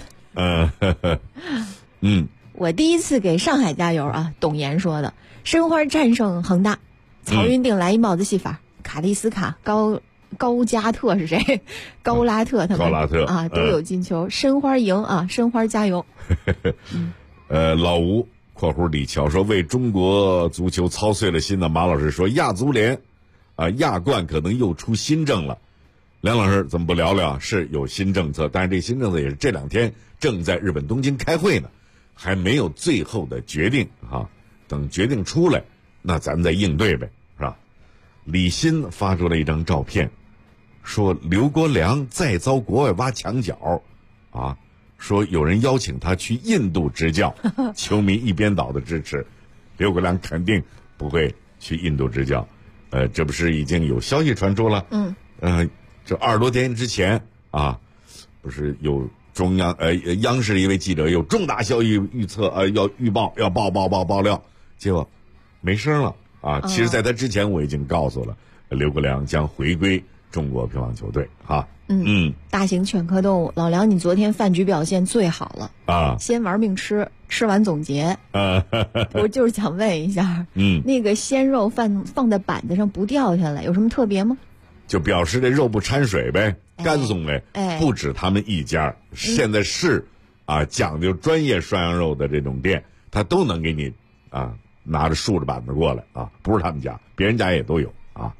我第一次给上海加油啊！董岩说的，申花战胜恒大，曹云定来一帽子戏法，卡利斯卡、高加特是谁？高拉特他们啊都有进球，申花赢啊！申花加油。 老吴（括弧李乔）说，为中国足球操碎了心的马老师说，亚足联亚冠可能又出新政了。梁老师怎么不聊聊？是有新政策，但是这新政策也是这2天正在日本东京开会呢，还没有最后的决定啊。等决定出来，那咱再应对呗，是吧？李欣发出了一张照片，说刘国梁再遭国外挖墙脚，说有人邀请他去印度执教，球迷一边倒的支持，刘国梁肯定不会去印度执教。这不是已经有消息传出了？这20多天之前不是有中央央视一位记者有重大消息预测要预报要爆料，结果没声了， 啊。其实，在他之前我已经告诉了刘国梁将回归中国乒乓球队哈。 大型犬科动物，老梁，你昨天饭局表现最好了啊！ 先玩命吃，吃完总结。我就是想问一下，那个鲜肉放在板子上不掉下来，有什么特别吗？ 就表示这肉不掺水呗，干松嘞。不止他们一家，现在是讲究专业涮羊肉的这种店，他都能给你拿着竖着板子过来啊，不是他们家，别人家也都有啊。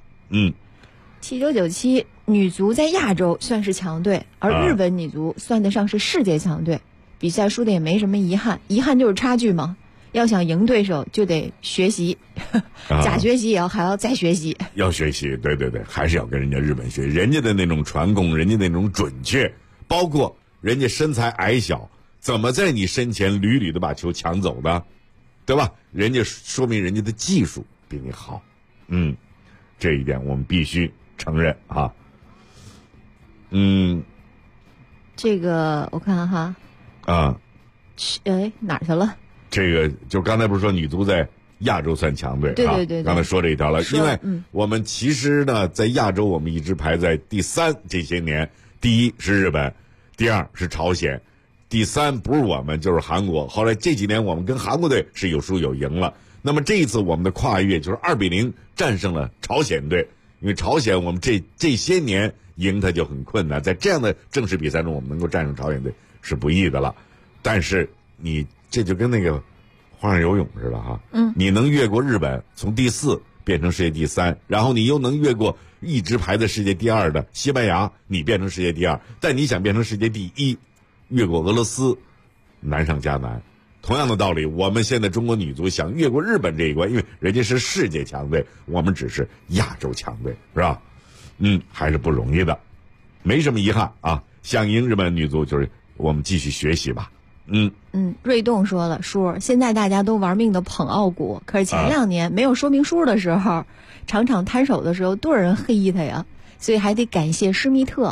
7997女足在亚洲算是强队，而日本女足算得上是世界强队。比赛输的也没什么遗憾，遗憾就是差距嘛。要想赢对手，就得学习，假学习也还要再学习。 要学习，对对对，还是要跟人家日本学，人家的那种传控，人家那种准确，包括人家身材矮小，怎么在你身前屡屡的把球抢走的，对吧？人家说明人家的技术比你好，这一点我们必须承认啊。 这个我看哈，哪儿去了？ 这个就刚才不是说女足在亚洲算强队？ 对， 刚才说这一条了。因为我们其实呢，在亚洲我们一直排在第3，这些年第1是日本，第2是朝鲜，第3不是我们就是韩国。后来这几年我们跟韩国队是有输有赢了。那么这一次我们的跨越就是2-0战胜了朝鲜队，因为朝鲜我们这些年赢它就很困难，在这样的正式比赛中我们能够战胜朝鲜队是不易的了。但是你这就跟那个花样游泳似的哈，你能越过日本从第4变成世界第3，然后你又能越过一直排在世界第2的西班牙，你变成世界第2，但你想变成世界第1，越过俄罗斯难上加难。同样的道理，我们现在中国女足想越过日本这一关，因为人家是世界强队，我们只是亚洲强队，是吧？还是不容易的，没什么遗憾啊。想赢日本女足，就是我们继续学习吧。 瑞栋说了，叔，现在大家都玩命的捧奥古，可是前2年没有说明书的时候，场场摊手的时候，多少人黑他呀，所以还得感谢施密特。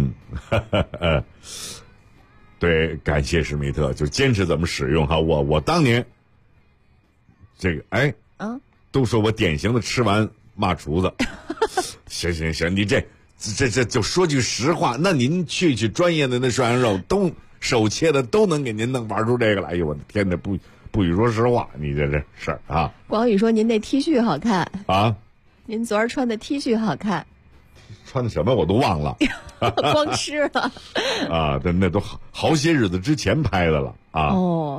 对，感谢施密特，就坚持怎么使用哈。我当年这个都说我典型的吃完骂厨子。行，你这就说句实话，那您去专业的那涮羊肉都手切的都能给您弄玩出这个来。哎呦我的天哪，不许说实话，你这事儿啊。 广宇说您那 T 恤好看啊， 您昨儿穿的 T 恤好看。 穿的什么我都忘了。 光吃了啊，那都好些日子之前拍的了啊。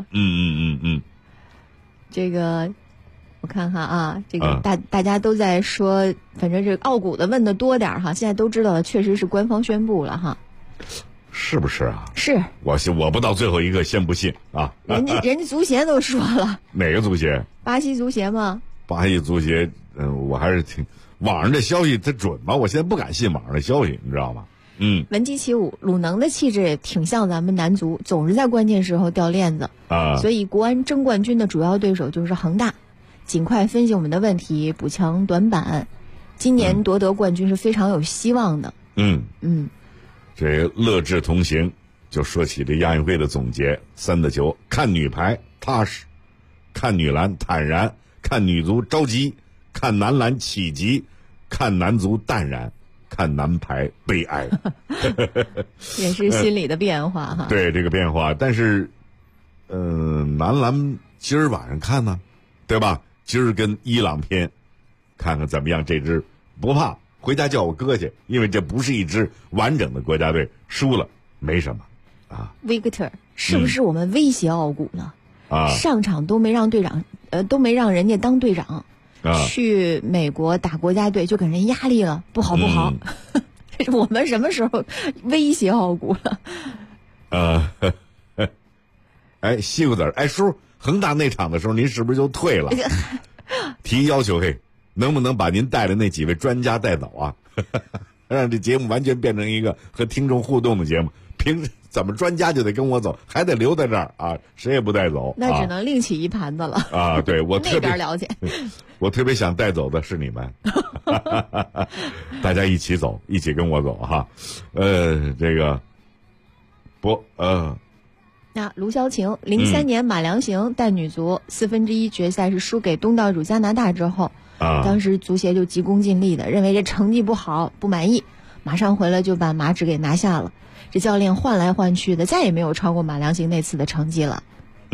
这个我看看啊，这个大家都在说，反正这个奥古的问的多点哈，现在都知道了，确实是官方宣布了哈。 是不是啊？ 是。 我不到最后一个先不信啊。 人家足协都说了。 哪个足协？ 巴西足协吗？ 巴西足协，我还是挺网上这消息它准吗？我现在不敢信网上的消息，你知道吗？ 闻鸡起舞，鲁能的气质也挺像咱们男足，总是在关键时候掉链子啊。 所以国安争冠军的主要对手就是恒大，尽快分析我们的问题，补强短板，今年夺得冠军是非常有希望的。 这乐智同行就说起这亚运会的总结，3的球，看女排踏实，看女篮坦然，看女足着急，看男篮起急，看男足淡然，看男排悲哀。 也是心理的变化哈。 对这个变化，但是男篮今儿晚上看呢，对吧？今儿跟伊朗拼，看看怎么样。这支不怕，回家叫我哥去，因为这不是一支完整的国家队，输了没什么啊。 Victor， 是不是我们威胁奥古了？上场都没让队长，都没让人家当队长，去美国打国家队就给人压力了，不好。这是我们什么时候威胁奥古了？ 西瓜子儿，叔，恒大那场的时候您是不是就退了？提要求，能不能把您带的那几位专家带走啊？让这节目完全变成一个和听众互动的节目。怎么专家就得跟我走，还得留在这儿啊？谁也不带走， 那只能另起一盘子了啊！对，我那边了解， 我特别想带走的是你们，大家一起走，一起跟我走哈。这个那卢潇晴03年马良行带女足1/4决赛是输给东道主加拿大之后， 当时足协就急功近利的认为这成绩不好，不满意，马上回来就把马指给拿下了。这教练换来换去的，再也没有超过马良行那次的成绩了。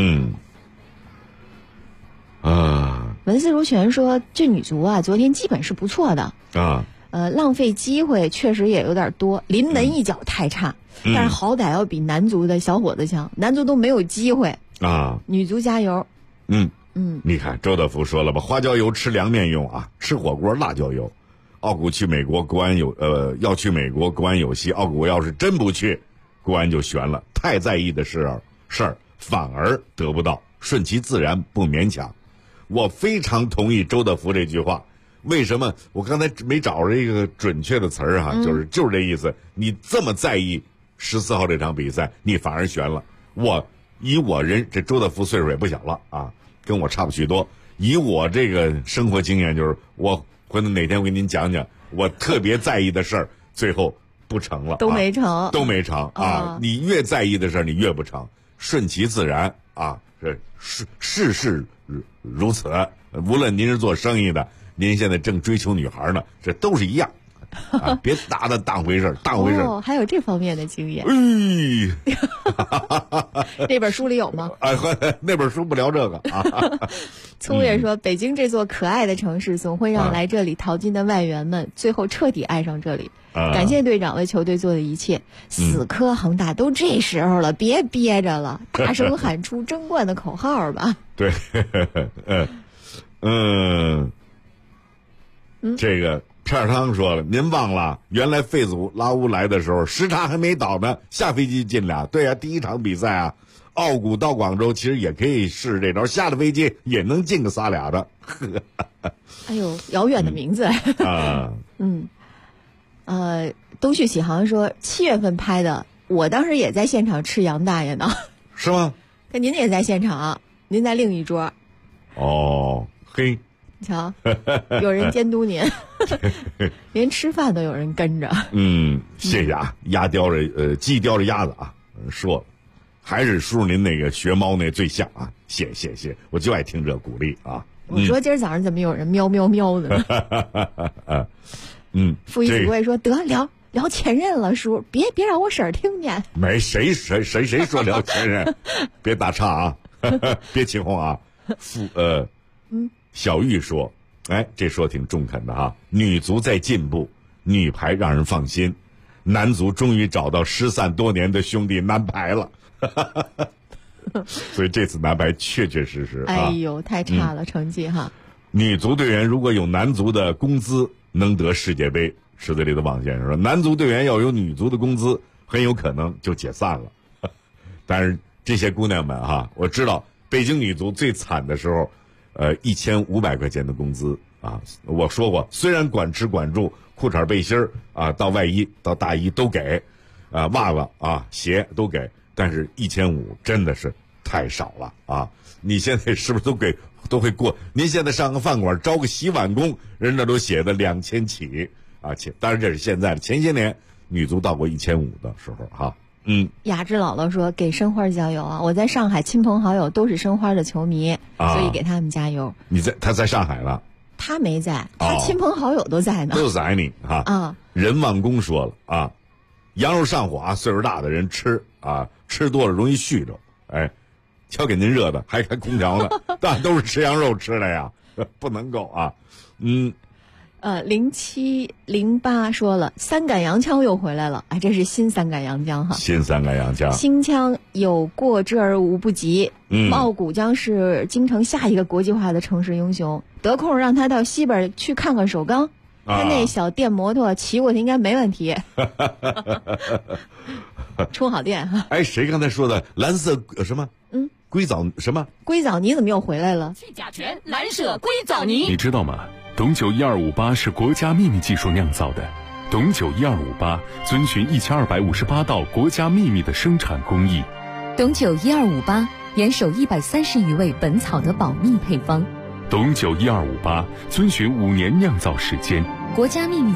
文思如泉说，这女足啊，昨天基本是不错的浪费机会确实也有点多，临门一脚太差，但是好歹要比男足的小伙子强，男足都没有机会女足加油。 你看周德福说了吧，花椒油吃凉面用啊，吃火锅辣椒油。奥古去美国，国安要去美国，国安有戏。奥古要是真不去，国安就悬了。太在意的事儿反而得不到，顺其自然，不勉强。我非常同意周德福这句话。为什么我刚才没找着一个准确的词儿就是这意思。你这么在意14号这场比赛，你反而悬了。这周德福岁数也不小了啊，跟我差不许多。以我这个生活经验，就是我回头哪天我给您讲讲我特别在意的事儿，最后不成了， 都没成啊！你越在意的事儿，你越不成。顺其自然啊，事事如此。无论您是做生意的，您现在正追求女孩呢，这都是一样啊！别拿它当回事儿， 还有这方面的经验。那本书里有吗？ 那本书不聊这个啊。 聪月说，北京这座可爱的城市总会让来这里淘金的外援们最后彻底爱上这里。感谢队长为球队做的一切。死磕恒大都这时候了，别憋着了，大声喊出争冠的口号吧。 对，这个片儿汤说了，您忘了原来费祖拉乌来的时候时差还没倒呢，下飞机进俩。对啊，第一场比赛啊，奥古到广州其实也可以试这招，下了飞机也能进个仨俩的。 哎呦，遥远的名字东旭启航说7月份拍的，我当时也在现场吃杨大爷呢。 是吗？ 可您也在现场，您在另一桌。 嘿， 瞧，有人监督您，连吃饭都有人跟着。 谢谢啊，鸡叼着鸭子啊，说还是叔叔您那个学猫那最像啊，谢谢，我就爱听这鼓励啊。 我说今儿早上怎么有人喵喵喵的呢？傅一子贵说得聊前任了，叔，别让我婶儿听见。 没谁说聊前任，别打岔啊，别起哄啊。小玉说，这说挺中肯的啊。女足在进步，女排让人放心，男足终于找到失散多年的兄弟男排了。所以这次男排确实哎呦，太差了成绩哈。 女足队员如果有男足的工资，能得世界杯。池子里的王先生说，男足队员要有女足的工资，很有可能就解散了。但是这些姑娘们哈，我知道北京女足最惨的时候，1500块钱的工资啊，我说过，虽然管吃管住，裤衩背心啊，到外衣到大衣都给，袜子啊鞋都给，但是1500真的是太少了啊！你现在是不是都会过？您现在上个饭馆招个洗碗工，人那都写的2000起啊！当然这是现在的，前些年女足到过1500的时候哈。 雅致姥姥说给申花加油啊！我在上海，亲朋好友都是申花的球迷，所以给他们加油。 他在上海了？ 他没在，他亲朋好友都在呢。 都在你哈任望公说了啊，羊肉上火啊，岁数大的人吃啊，吃多了容易虚着。瞧给您热的，还开空调呢，但都是吃羊肉吃的呀，不能够啊。 0708说了，三杆洋枪又回来了，这是新三杆洋枪哈。 新三杆洋枪， 新枪有过之而无不及。奥古将是京城下一个国际化的城市英雄，得空让他到西边去看看首钢，他那小电摩托骑过去应该没问题。充好电哈。 谁刚才说的蓝色什么？硅藻什么？ 硅藻泥怎么又回来了？ 去甲醛，蓝舍硅藻泥。 你知道吗？董酒1258是国家秘密技术酿造的，董酒1258遵循1258道国家秘密的生产工艺。 董酒1258严守130余味本草的保密配方。 董酒1258遵循5年酿造时间， 国家秘密